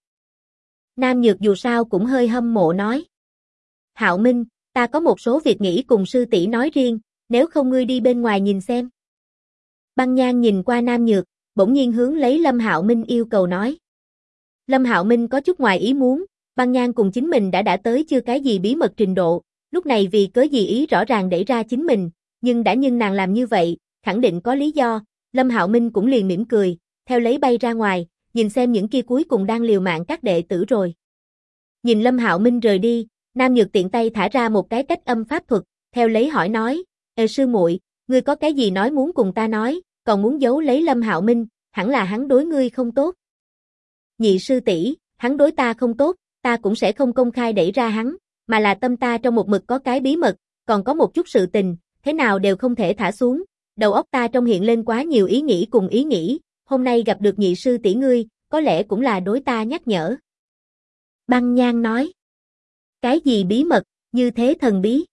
Nam Nhược dù sao cũng hơi hâm mộ nói. Hạo Minh, ta có một số việc nghĩ cùng sư tỷ nói riêng, nếu không ngươi đi bên ngoài nhìn xem. Băng Nhan nhìn qua Nam Nhược, bỗng nhiên hướng lấy Lâm Hạo Minh yêu cầu nói. Lâm Hạo Minh có chút ngoài ý muốn, Băng Nhan cùng chính mình đã tới chưa cái gì bí mật trình độ, lúc này vì cớ gì ý rõ ràng để ra chính mình, nhưng nàng làm như vậy, khẳng định có lý do, Lâm Hạo Minh cũng liền mỉm cười, theo lấy bay ra ngoài, nhìn xem những kia cuối cùng đang liều mạng các đệ tử rồi. Nhìn Lâm Hạo Minh rời đi, Nam Nhược tiện tay thả ra một cái cách âm pháp thuật, theo lấy hỏi nói, ê sư muội, ngươi có cái gì nói muốn cùng ta nói, còn muốn giấu lấy Lâm Hạo Minh, hẳn là hắn đối ngươi không tốt. Nhị sư tỷ, hắn đối ta không tốt, ta cũng sẽ không công khai đẩy ra hắn, mà là tâm ta trong một mực có cái bí mật, còn có một chút sự tình, thế nào đều không thể thả xuống, đầu óc ta trong hiện lên quá nhiều ý nghĩ cùng ý nghĩ, hôm nay gặp được nhị sư tỷ ngươi, có lẽ cũng là đối ta nhắc nhở. Băng Nhan nói, cái gì bí mật, như thế thần bí?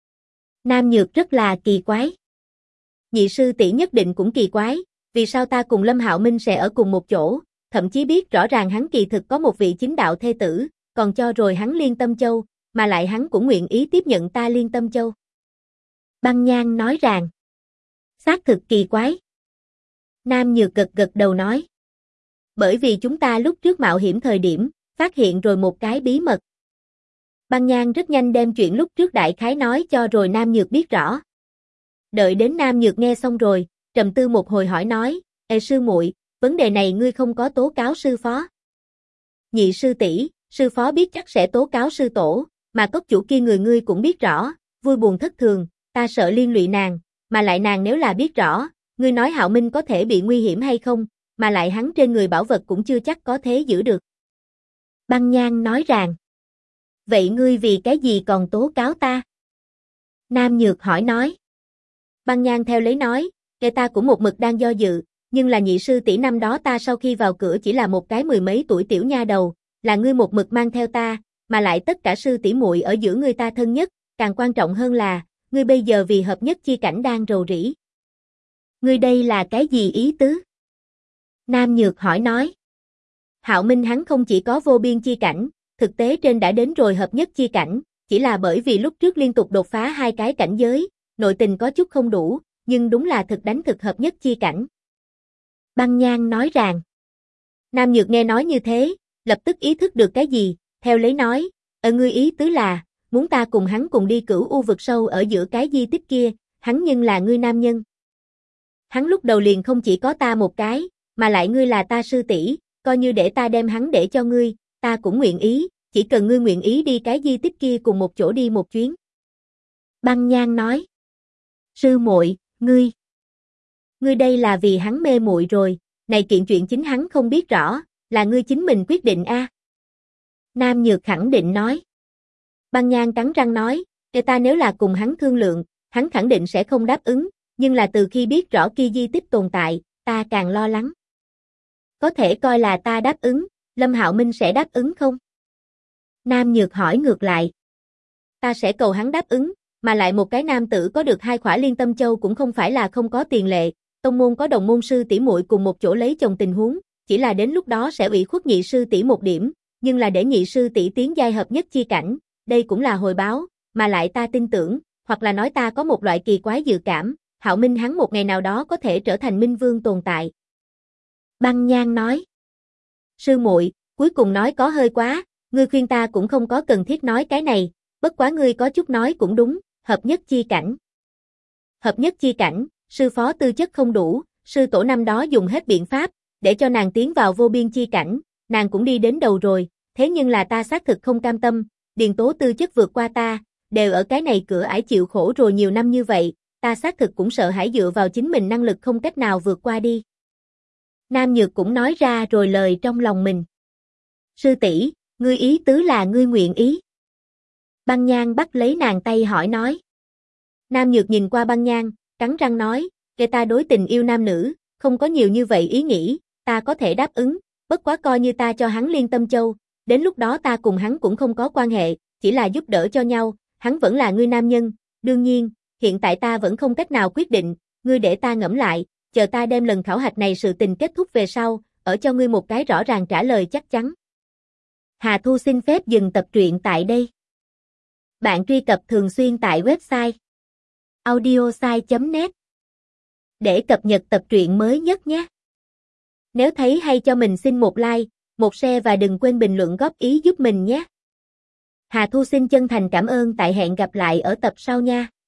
Nam Nhược rất là kỳ quái. Nhị sư tỷ nhất định cũng kỳ quái, vì sao ta cùng Lâm Hạo Minh sẽ ở cùng một chỗ, thậm chí biết rõ ràng hắn kỳ thực có một vị chính đạo thê tử, còn cho rồi hắn Liên Tâm Châu, mà lại hắn cũng nguyện ý tiếp nhận ta Liên Tâm Châu. Băng Nhan nói rằng, xác thực kỳ quái. Nam Nhược gật gật đầu nói, bởi vì chúng ta lúc trước mạo hiểm thời điểm, phát hiện rồi một cái bí mật. Băng Nhan rất nhanh đem chuyện lúc trước đại khái nói cho rồi Nam Nhược biết rõ. Đợi đến Nam Nhược nghe xong rồi, trầm tư một hồi hỏi nói, ê sư muội, vấn đề này ngươi không có tố cáo sư phó. Nhị sư tỷ, sư phó biết chắc sẽ tố cáo sư tổ, mà cốc chủ kia người ngươi cũng biết rõ, vui buồn thất thường, ta sợ liên lụy nàng, mà lại nàng nếu là biết rõ, ngươi nói Hạo Minh có thể bị nguy hiểm hay không, mà lại hắn trên người bảo vật cũng chưa chắc có thế giữ được. Băng Nhan nói rằng, vậy ngươi vì cái gì còn tố cáo ta? Nam Nhược hỏi nói. Băng Nhan theo lấy nói, kể ta cũng một mực đang do dự, nhưng là nhị sư tỷ năm đó ta sau khi vào cửa chỉ là một cái mười mấy tuổi tiểu nha đầu, là ngươi một mực mang theo ta, mà lại tất cả sư tỷ muội ở giữa ngươi ta thân nhất, càng quan trọng hơn là, ngươi bây giờ vì hợp nhất chi cảnh đang rầu rĩ. Ngươi đây là cái gì ý tứ? Nam Nhược hỏi nói. Hạo Minh hắn không chỉ có vô biên chi cảnh, thực tế trên đã đến rồi hợp nhất chi cảnh, chỉ là bởi vì lúc trước liên tục đột phá hai cái cảnh giới, nội tình có chút không đủ, nhưng đúng là thực đánh thực hợp nhất chi cảnh. Băng Nhan nói rằng. Nam Nhược nghe nói như thế, lập tức ý thức được cái gì, theo lấy nói, ngươi ý tứ là, muốn ta cùng hắn cùng đi Cửu U vực sâu ở giữa cái di tích kia, hắn nhưng là ngươi nam nhân. Hắn lúc đầu liền không chỉ có ta một cái, mà lại ngươi là ta sư tỷ, coi như để ta đem hắn để cho ngươi, ta cũng nguyện ý, chỉ cần ngươi nguyện ý đi cái di tích kia cùng một chỗ đi một chuyến. Băng Nhan nói. Sư muội, ngươi đây là vì hắn mê muội rồi, này kiện chuyện chính hắn không biết rõ, là ngươi chính mình quyết định a. Nam Nhược khẳng định nói. Băng Nhan cắn răng nói, ta nếu là cùng hắn thương lượng, hắn khẳng định sẽ không đáp ứng, nhưng là từ khi biết rõ kia di tích tồn tại, ta càng lo lắng. Có thể coi là ta đáp ứng, Lâm Hạo Minh sẽ đáp ứng không? Nam Nhược hỏi ngược lại. Ta sẽ cầu hắn đáp ứng, mà lại một cái nam tử có được hai khỏa Liên Tâm Châu cũng không phải là không có tiền lệ, tông môn có đồng môn sư tỷ muội cùng một chỗ lấy chồng tình huống, chỉ là đến lúc đó sẽ ủy khuất nhị sư tỷ một điểm, nhưng là để nhị sư tỷ tiến giai hợp nhất chi cảnh, đây cũng là hồi báo, mà lại ta tin tưởng, hoặc là nói ta có một loại kỳ quái dự cảm, Hạo Minh hắn một ngày nào đó có thể trở thành Minh Vương tồn tại. Băng Nhan nói. Sư muội, cuối cùng nói có hơi quá, ngươi khuyên ta cũng không có cần thiết nói cái này, bất quá ngươi có chút nói cũng đúng, hợp nhất chi cảnh. Hợp nhất chi cảnh, sư phó tư chất không đủ, sư tổ năm đó dùng hết biện pháp, để cho nàng tiến vào vô biên chi cảnh, nàng cũng đi đến đầu rồi, thế nhưng là ta xác thực không cam tâm, Điền Tố tư chất vượt qua ta, đều ở cái này cửa ải chịu khổ rồi nhiều năm như vậy, ta xác thực cũng sợ hãi dựa vào chính mình năng lực không cách nào vượt qua đi. Nam Nhược cũng nói ra rồi lời trong lòng mình. Sư tỷ, ngươi ý tứ là ngươi nguyện ý. Băng Nhan bắt lấy nàng tay hỏi nói. Nam Nhược nhìn qua Băng Nhan, cắn răng nói, kể ta đối tình yêu nam nữ, không có nhiều như vậy ý nghĩ, ta có thể đáp ứng, bất quá coi như ta cho hắn Liên Tâm Châu, đến lúc đó ta cùng hắn cũng không có quan hệ, chỉ là giúp đỡ cho nhau, hắn vẫn là ngươi nam nhân, đương nhiên, hiện tại ta vẫn không cách nào quyết định, ngươi để ta ngẫm lại, chờ ta đem lần khảo hạch này sự tình kết thúc về sau, ở cho ngươi một cái rõ ràng trả lời chắc chắn. Hà Thu xin phép dừng tập truyện tại đây. Bạn truy cập thường xuyên tại website audiosai.net để cập nhật tập truyện mới nhất nhé. Nếu thấy hay cho mình xin một like, một share và đừng quên bình luận góp ý giúp mình nhé. Hà Thu xin chân thành cảm ơn, tại hẹn gặp lại ở tập sau nha.